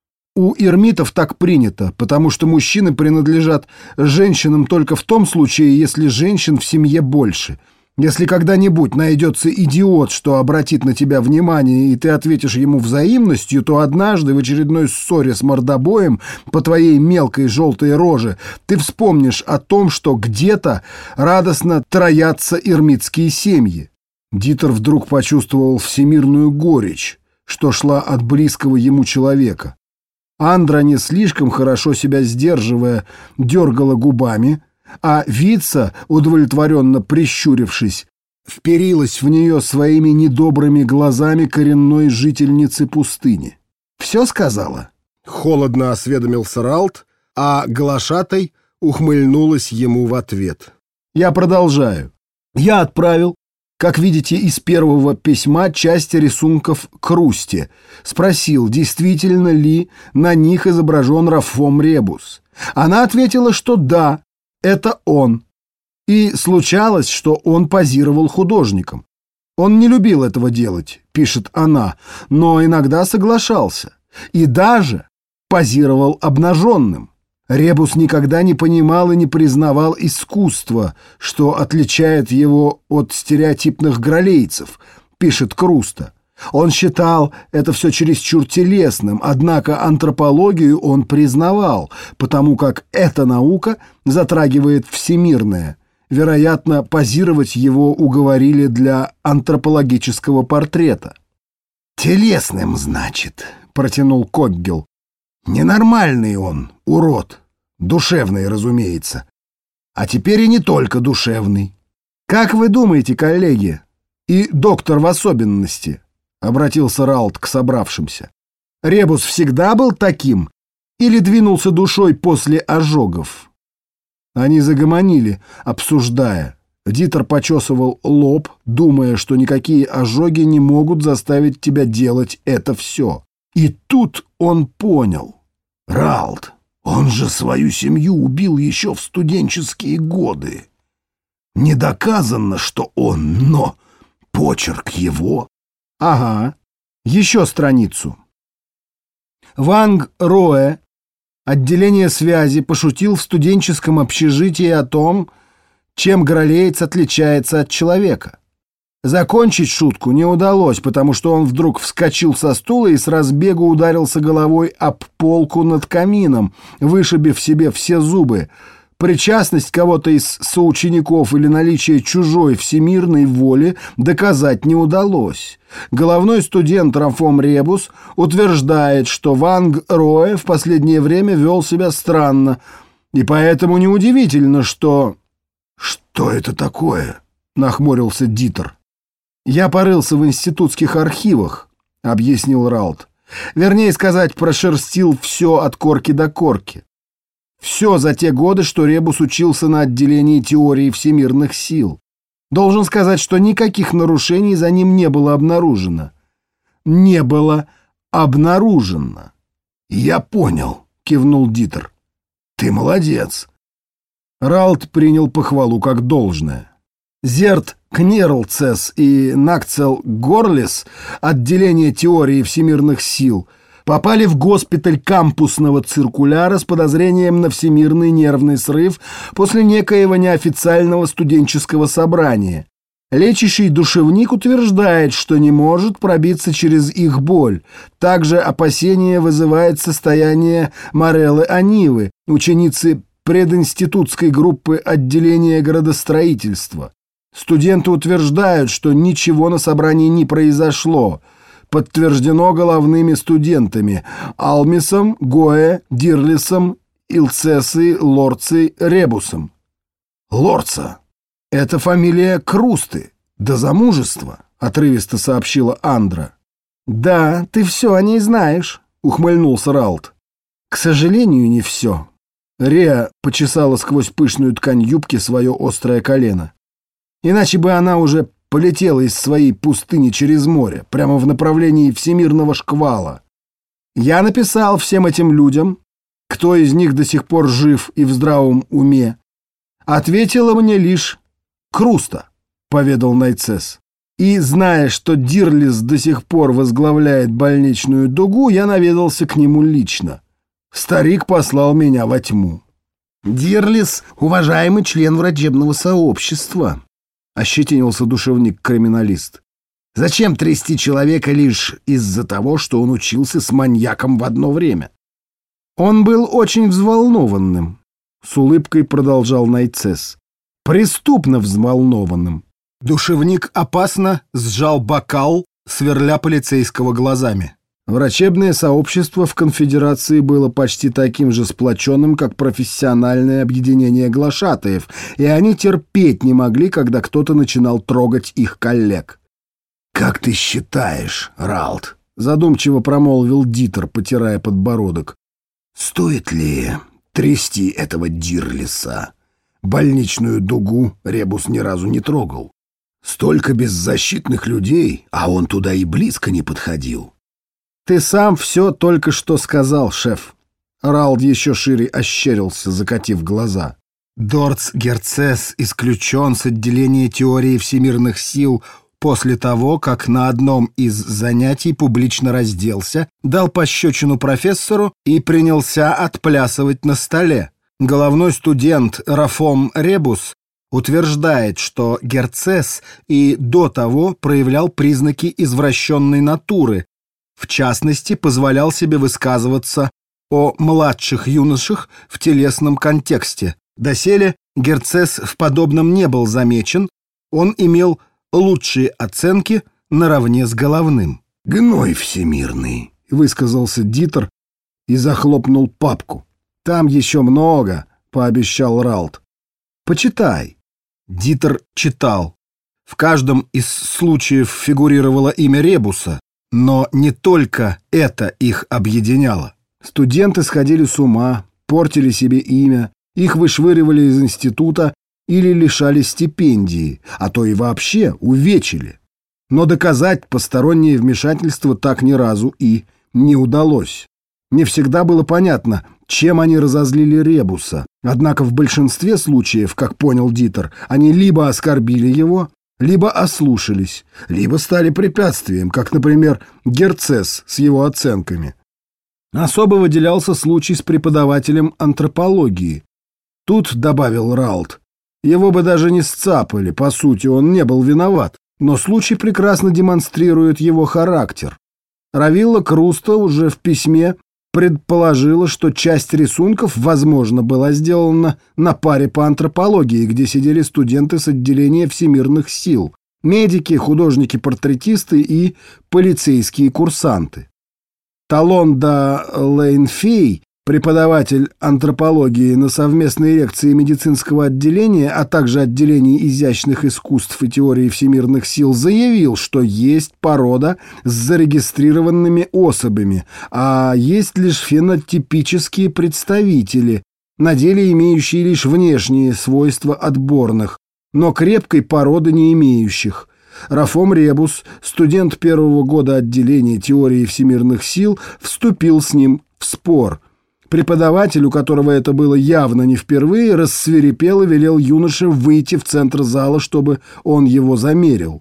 У ирмитов так принято, потому что мужчины принадлежат женщинам только в том случае, если женщин в семье больше. Если когда-нибудь найдется идиот, что обратит на тебя внимание, и ты ответишь ему взаимностью, то однажды в очередной ссоре с мордобоем по твоей мелкой желтой роже ты вспомнишь о том, что где-то радостно троятся ирмитские семьи». Дитер вдруг почувствовал всемирную горечь, что шла от близкого ему человека. Андра, не слишком хорошо себя сдерживая, дергала губами, а Витца, удовлетворенно прищурившись, вперилась в нее своими недобрыми глазами коренной жительницы пустыни. «Все сказала?» — холодно осведомился Ралт, а глашатай ухмыльнулась ему в ответ. «Я продолжаю. Я отправил, как видите, из первого письма часть рисунков Крусте. Спросил, действительно ли на них изображен Рафом Ребус. Она ответила, что да, это он. И случалось, что он позировал художником. Он не любил этого делать, пишет она, но иногда соглашался. И даже позировал обнаженным. Ребус никогда не понимал и не признавал искусства, что отличает его от стереотипных гралейцев, пишет Круста. Он считал это все чересчур телесным, однако антропологию он признавал, потому как эта наука затрагивает всемирное. Вероятно, позировать его уговорили для антропологического портрета. «Телесным, значит», — протянул Коггел. «Ненормальный он, урод. Душевный, разумеется. А теперь и не только душевный». «Как вы думаете, коллеги, и доктор в особенности?» — обратился Ралт к собравшимся. «Ребус всегда был таким или двинулся душой после ожогов?» Они загомонили, обсуждая. Дитер почесывал лоб, думая, что никакие ожоги не могут заставить тебя делать это все. И тут он понял. «Ралт, он же свою семью убил еще в студенческие годы. Не доказано, что он, но почерк его». «Ага, еще страницу». Ванг Роэ, отделение связи, пошутил в студенческом общежитии о том, чем гралеец отличается от человека. Закончить шутку не удалось, потому что он вдруг вскочил со стула и с разбегу ударился головой об полку над камином, вышибив себе все зубы. Причастность кого-то из соучеников или наличие чужой всемирной воли доказать не удалось. Головной студент Рафом Ребус утверждает, что Ванг Роэ в последнее время вел себя странно, и поэтому неудивительно, что... «Что это такое?» — нахмурился Дитер. «Я порылся в институтских архивах», — объяснил Ралт. «Вернее сказать, прошерстил все от корки до корки. Все за те годы, что Ребус учился на отделении теории всемирных сил. Должен сказать, что никаких нарушений за ним не было обнаружено. Не было обнаружено». «Я понял», — кивнул Дитер. «Ты молодец». Ралт принял похвалу как должное. Зерт Кнерлцес и Накцел Горлис, отделение теории всемирных сил, попали в госпиталь кампусного циркуляра с подозрением на всемирный нервный срыв после некоего неофициального студенческого собрания. Лечащий душевник утверждает, что не может пробиться через их боль. Также опасение вызывает состояние Мореллы Анивы, ученицы прединститутской группы отделения градостроительства. Студенты утверждают, что ничего на собрании не произошло. Подтверждено головными студентами Алмисом, Гоэ, Дирлисом, Илцесой, Лорцей, Ребусом. Лорца. Это фамилия Крусты, до замужества, отрывисто сообщила Андра. Да, ты все о ней знаешь, ухмыльнулся Ралт. К сожалению, не все. Реа почесала сквозь пышную ткань юбки свое острое колено. Иначе бы она уже полетела из своей пустыни через море, прямо в направлении всемирного шквала. Я написал всем этим людям, кто из них до сих пор жив и в здравом уме. Ответила мне лишь Круста, поведал Найцесс. И, зная, что Дирлис до сих пор возглавляет больничную дугу, я наведался к нему лично. Старик послал меня во тьму. Дирлис — уважаемый член врачебного сообщества, ощетинился душевник-криминалист. Зачем трясти человека лишь из-за того, что он учился с маньяком в одно время? Он был очень взволнованным, с улыбкой продолжал Найцесс. Преступно взволнованным. Душевник опасно сжал бокал, сверля полицейского глазами. Врачебное сообщество в конфедерации было почти таким же сплоченным, как профессиональное объединение глашатаев, и они терпеть не могли, когда кто-то начинал трогать их коллег. «Как ты считаешь, Ралт?» — задумчиво промолвил Дитер, потирая подбородок. «Стоит ли трясти этого Дирлиса? Больничную дугу Ребус ни разу не трогал. Столько беззащитных людей, а он туда и близко не подходил». «Ты сам все только что сказал, шеф». Ралд еще шире ощерился, закатив глаза. Дорц Герцес исключен с отделения теории всемирных сил после того, как на одном из занятий публично разделся, дал пощечину профессору и принялся отплясывать на столе. Головной студент Рафом Ребус утверждает, что Герцес и до того проявлял признаки извращенной натуры, в частности, позволял себе высказываться о младших юношах в телесном контексте. Доселе Герцес в подобном не был замечен, он имел лучшие оценки наравне с головным. «Гной всемирный», — высказался Дитер и захлопнул папку. «Там еще много», — пообещал Ралт. «Почитай». Дитер читал. В каждом из случаев фигурировало имя Ребуса, но не только это их объединяло. Студенты сходили с ума, портили себе имя, их вышвыривали из института или лишали стипендии, а то и вообще увечили. Но доказать постороннее вмешательство так ни разу и не удалось. Не всегда было понятно, чем они разозлили Ребуса, однако в большинстве случаев, как понял Дитер, они либо оскорбили его, либо ослушались, либо стали препятствием, как, например, Герцес с его оценками. Особо выделялся случай с преподавателем антропологии. Тут, добавил Ралт, его бы даже не сцапали, по сути, он не был виноват, но случай прекрасно демонстрирует его характер. Равилла Круста уже в письме предположила, что часть рисунков, возможно, была сделана на паре по антропологии, где сидели студенты с отделения всемирных сил, медики, художники-портретисты и полицейские курсанты. Талонда Лейнфей, преподаватель антропологии на совместной лекции медицинского отделения, а также отделений изящных искусств и теории всемирных сил, заявил, что есть порода с зарегистрированными особями, а есть лишь фенотипические представители, на деле имеющие лишь внешние свойства отборных, но крепкой породы не имеющих. Рафом Ребус, студент первого года отделения теории всемирных сил, вступил с ним в спор. Преподаватель, у которого это было явно не впервые, рассвирепел и велел юноше выйти в центр зала, чтобы он его замерил.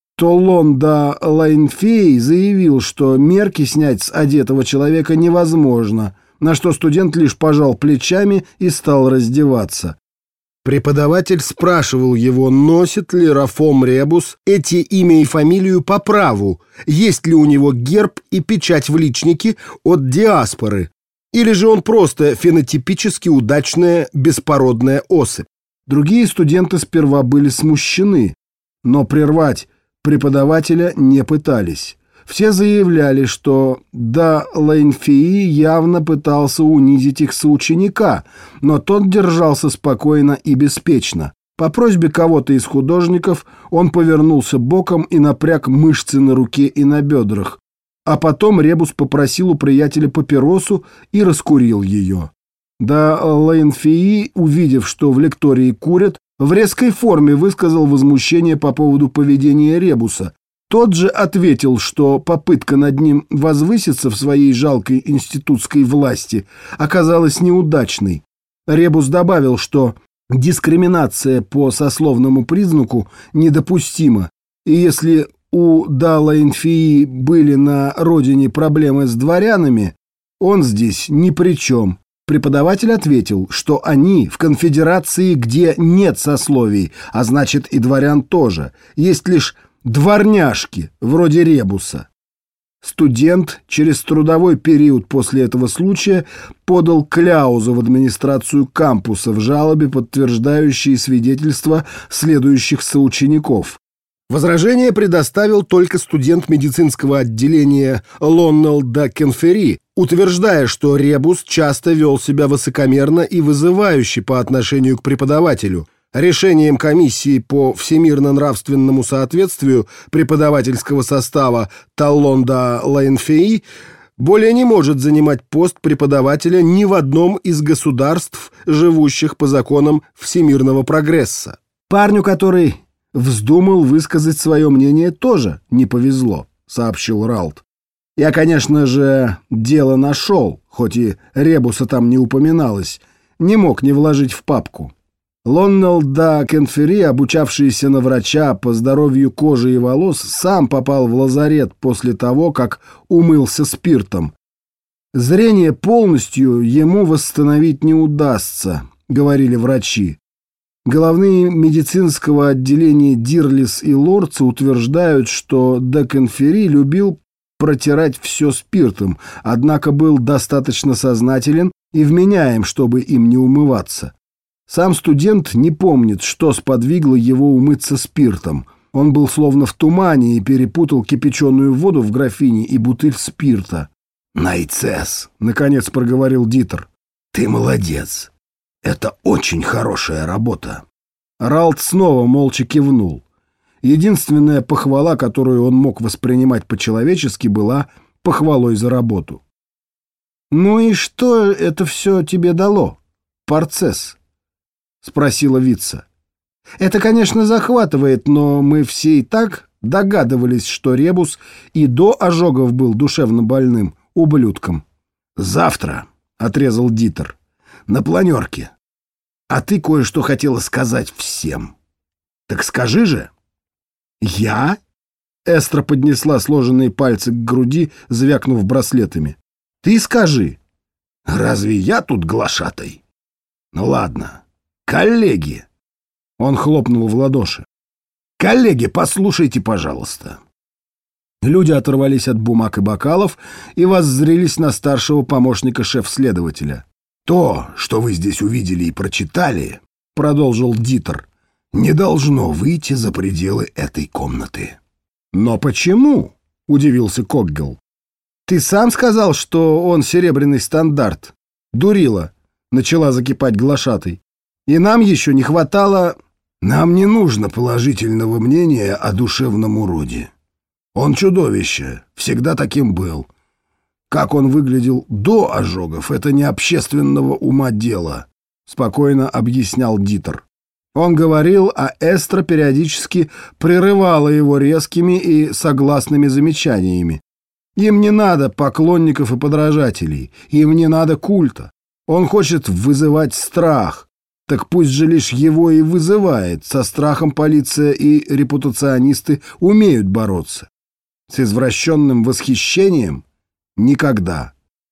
Толонда Лайнфей заявил, что мерки снять с одетого человека невозможно, на что студент лишь пожал плечами и стал раздеваться. Преподаватель спрашивал его, носит ли Рафом Ребус эти имя и фамилию по праву, есть ли у него герб и печать в личнике от диаспоры, или же он просто фенотипически удачная беспородная особь. Другие студенты сперва были смущены, но прервать преподавателя не пытались. Все заявляли, что Да Лэйнфии явно пытался унизить их соученика, но тот держался спокойно и беспечно. По просьбе кого-то из художников он повернулся боком и напряг мышцы на руке и на бедрах. А потом Ребус попросил у приятеля папиросу и раскурил ее. Да Лэйнфии, увидев, что в лектории курят, в резкой форме высказал возмущение по поводу поведения Ребуса. Тот же ответил, что попытка над ним возвыситься в своей жалкой институтской власти оказалась неудачной. Ребус добавил, что дискриминация по сословному признаку недопустима, и если у Да Лэйнфии были на родине проблемы с дворянами, он здесь ни при чем. Преподаватель ответил, что они в конфедерации, где нет сословий, а значит и дворян тоже, есть лишь дворняжки, вроде Ребуса. Студент через трудовой период после этого случая подал кляузу в администрацию кампуса в жалобе, подтверждающей свидетельства следующих соучеников. Возражение предоставил только студент медицинского отделения Лоннелл да Кенфери, утверждая, что Ребус часто вел себя высокомерно и вызывающе по отношению к преподавателю. Решением комиссии по всемирно-нравственному соответствию преподавательского состава Таллон да Лэйнфии более не может занимать пост преподавателя ни в одном из государств, живущих по законам всемирного прогресса. Парню, который вздумал высказать свое мнение, тоже не повезло, сообщил Ралт. Я, конечно же, дело нашел, хоть и Ребуса там не упоминалось, не мог не вложить в папку. Лоннелл да Кенфери, обучавшийся на врача по здоровью кожи и волос, сам попал в лазарет после того, как умылся спиртом. Зрение полностью ему восстановить не удастся, говорили врачи. Головные медицинского отделения Дирлис и Лордс утверждают, что да Кенфери любил протирать все спиртом, однако был достаточно сознателен и вменяем, чтобы им не умываться. Сам студент не помнит, что сподвигло его умыться спиртом. Он был словно в тумане и перепутал кипяченую воду в графине и бутыль спирта. «Найцесс», — наконец проговорил Дитер. «Ты молодец. Это очень хорошая работа». Ралт снова молча кивнул. Единственная похвала, которую он мог воспринимать по-человечески, была похвалой за работу. «Ну и что это все тебе дало, Парцесс?» — спросила Витца. «Это, конечно, захватывает, но мы все и так догадывались, что Ребус и до ожогов был душевно больным ублюдком». «Завтра», — отрезал Дитер, — «на планерке. А ты кое-что хотела сказать всем. Так скажи же». «Я?» — Эстра поднесла сложенные пальцы к груди, звякнув браслетами. «Ты скажи». «Разве я тут глашатай? Ну ладно. Коллеги!» Он хлопнул в ладоши. «Коллеги, послушайте, пожалуйста». Люди оторвались от бумаг и бокалов и воззрелись на старшего помощника шеф-следователя. «То, что вы здесь увидели и прочитали, — продолжил Дитер, — не должно выйти за пределы этой комнаты». «Но почему?» — удивился Коггел. «Ты сам сказал, что он серебряный стандарт. Дурила!» — начала закипать глашатай. «И нам еще не хватало...» «Нам не нужно положительного мнения о душевном уроде. Он чудовище, всегда таким был. Как он выглядел до ожогов, это не общественного ума дело», — спокойно объяснял Дитер. Он говорил, а Эстра периодически прерывала его резкими и согласными замечаниями. Им не надо поклонников и подражателей, им не надо культа. Он хочет вызывать страх. Так пусть же лишь его и вызывает. Со страхом полиция и репутационисты умеют бороться. С извращенным восхищением — никогда.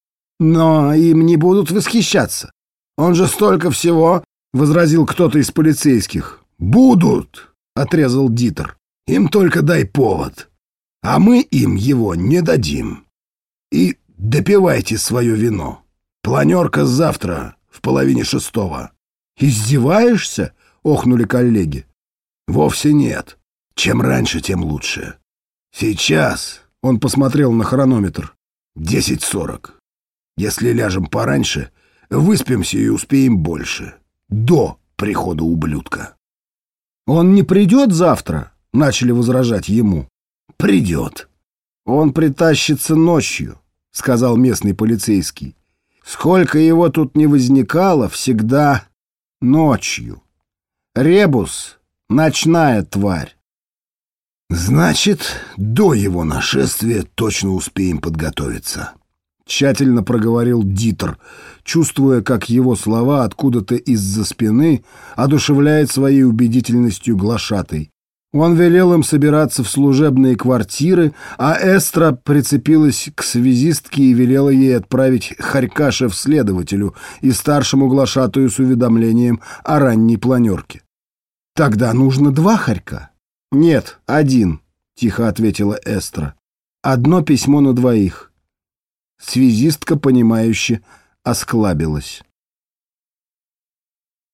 «Но им не будут восхищаться. Он же столько всего...» — возразил кто-то из полицейских. «Будут!» — отрезал Дитер. «Им только дай повод. А мы им его не дадим. И допивайте свое вино. Планерка завтра в 5:30». «Издеваешься?» — охнули коллеги. «Вовсе нет. Чем раньше, тем лучше. Сейчас, он посмотрел на хронометр, 10:40. Если ляжем пораньше, выспимся и успеем больше. До прихода ублюдка. «Он не придет завтра?» — начали возражать ему. Придет. «Он притащится ночью», — сказал местный полицейский. «Сколько его тут не возникало, всегда ночью. Ребус — ночная тварь». Значит, до его нашествия точно успеем подготовиться. Тщательно проговорил Дитер, чувствуя, как его слова откуда-то из-за спины одушевляет своей убедительностью глашатай. Он велел им собираться в служебные квартиры, а Эстра прицепилась к связистке и велела ей отправить хорька шеф-следователю и старшему глашатаю с уведомлением о ранней планерке. «Тогда нужно 2 хорька». «Нет, 1», — тихо ответила Эстра. «Одно письмо на 2». Связистка, понимающе осклабилась.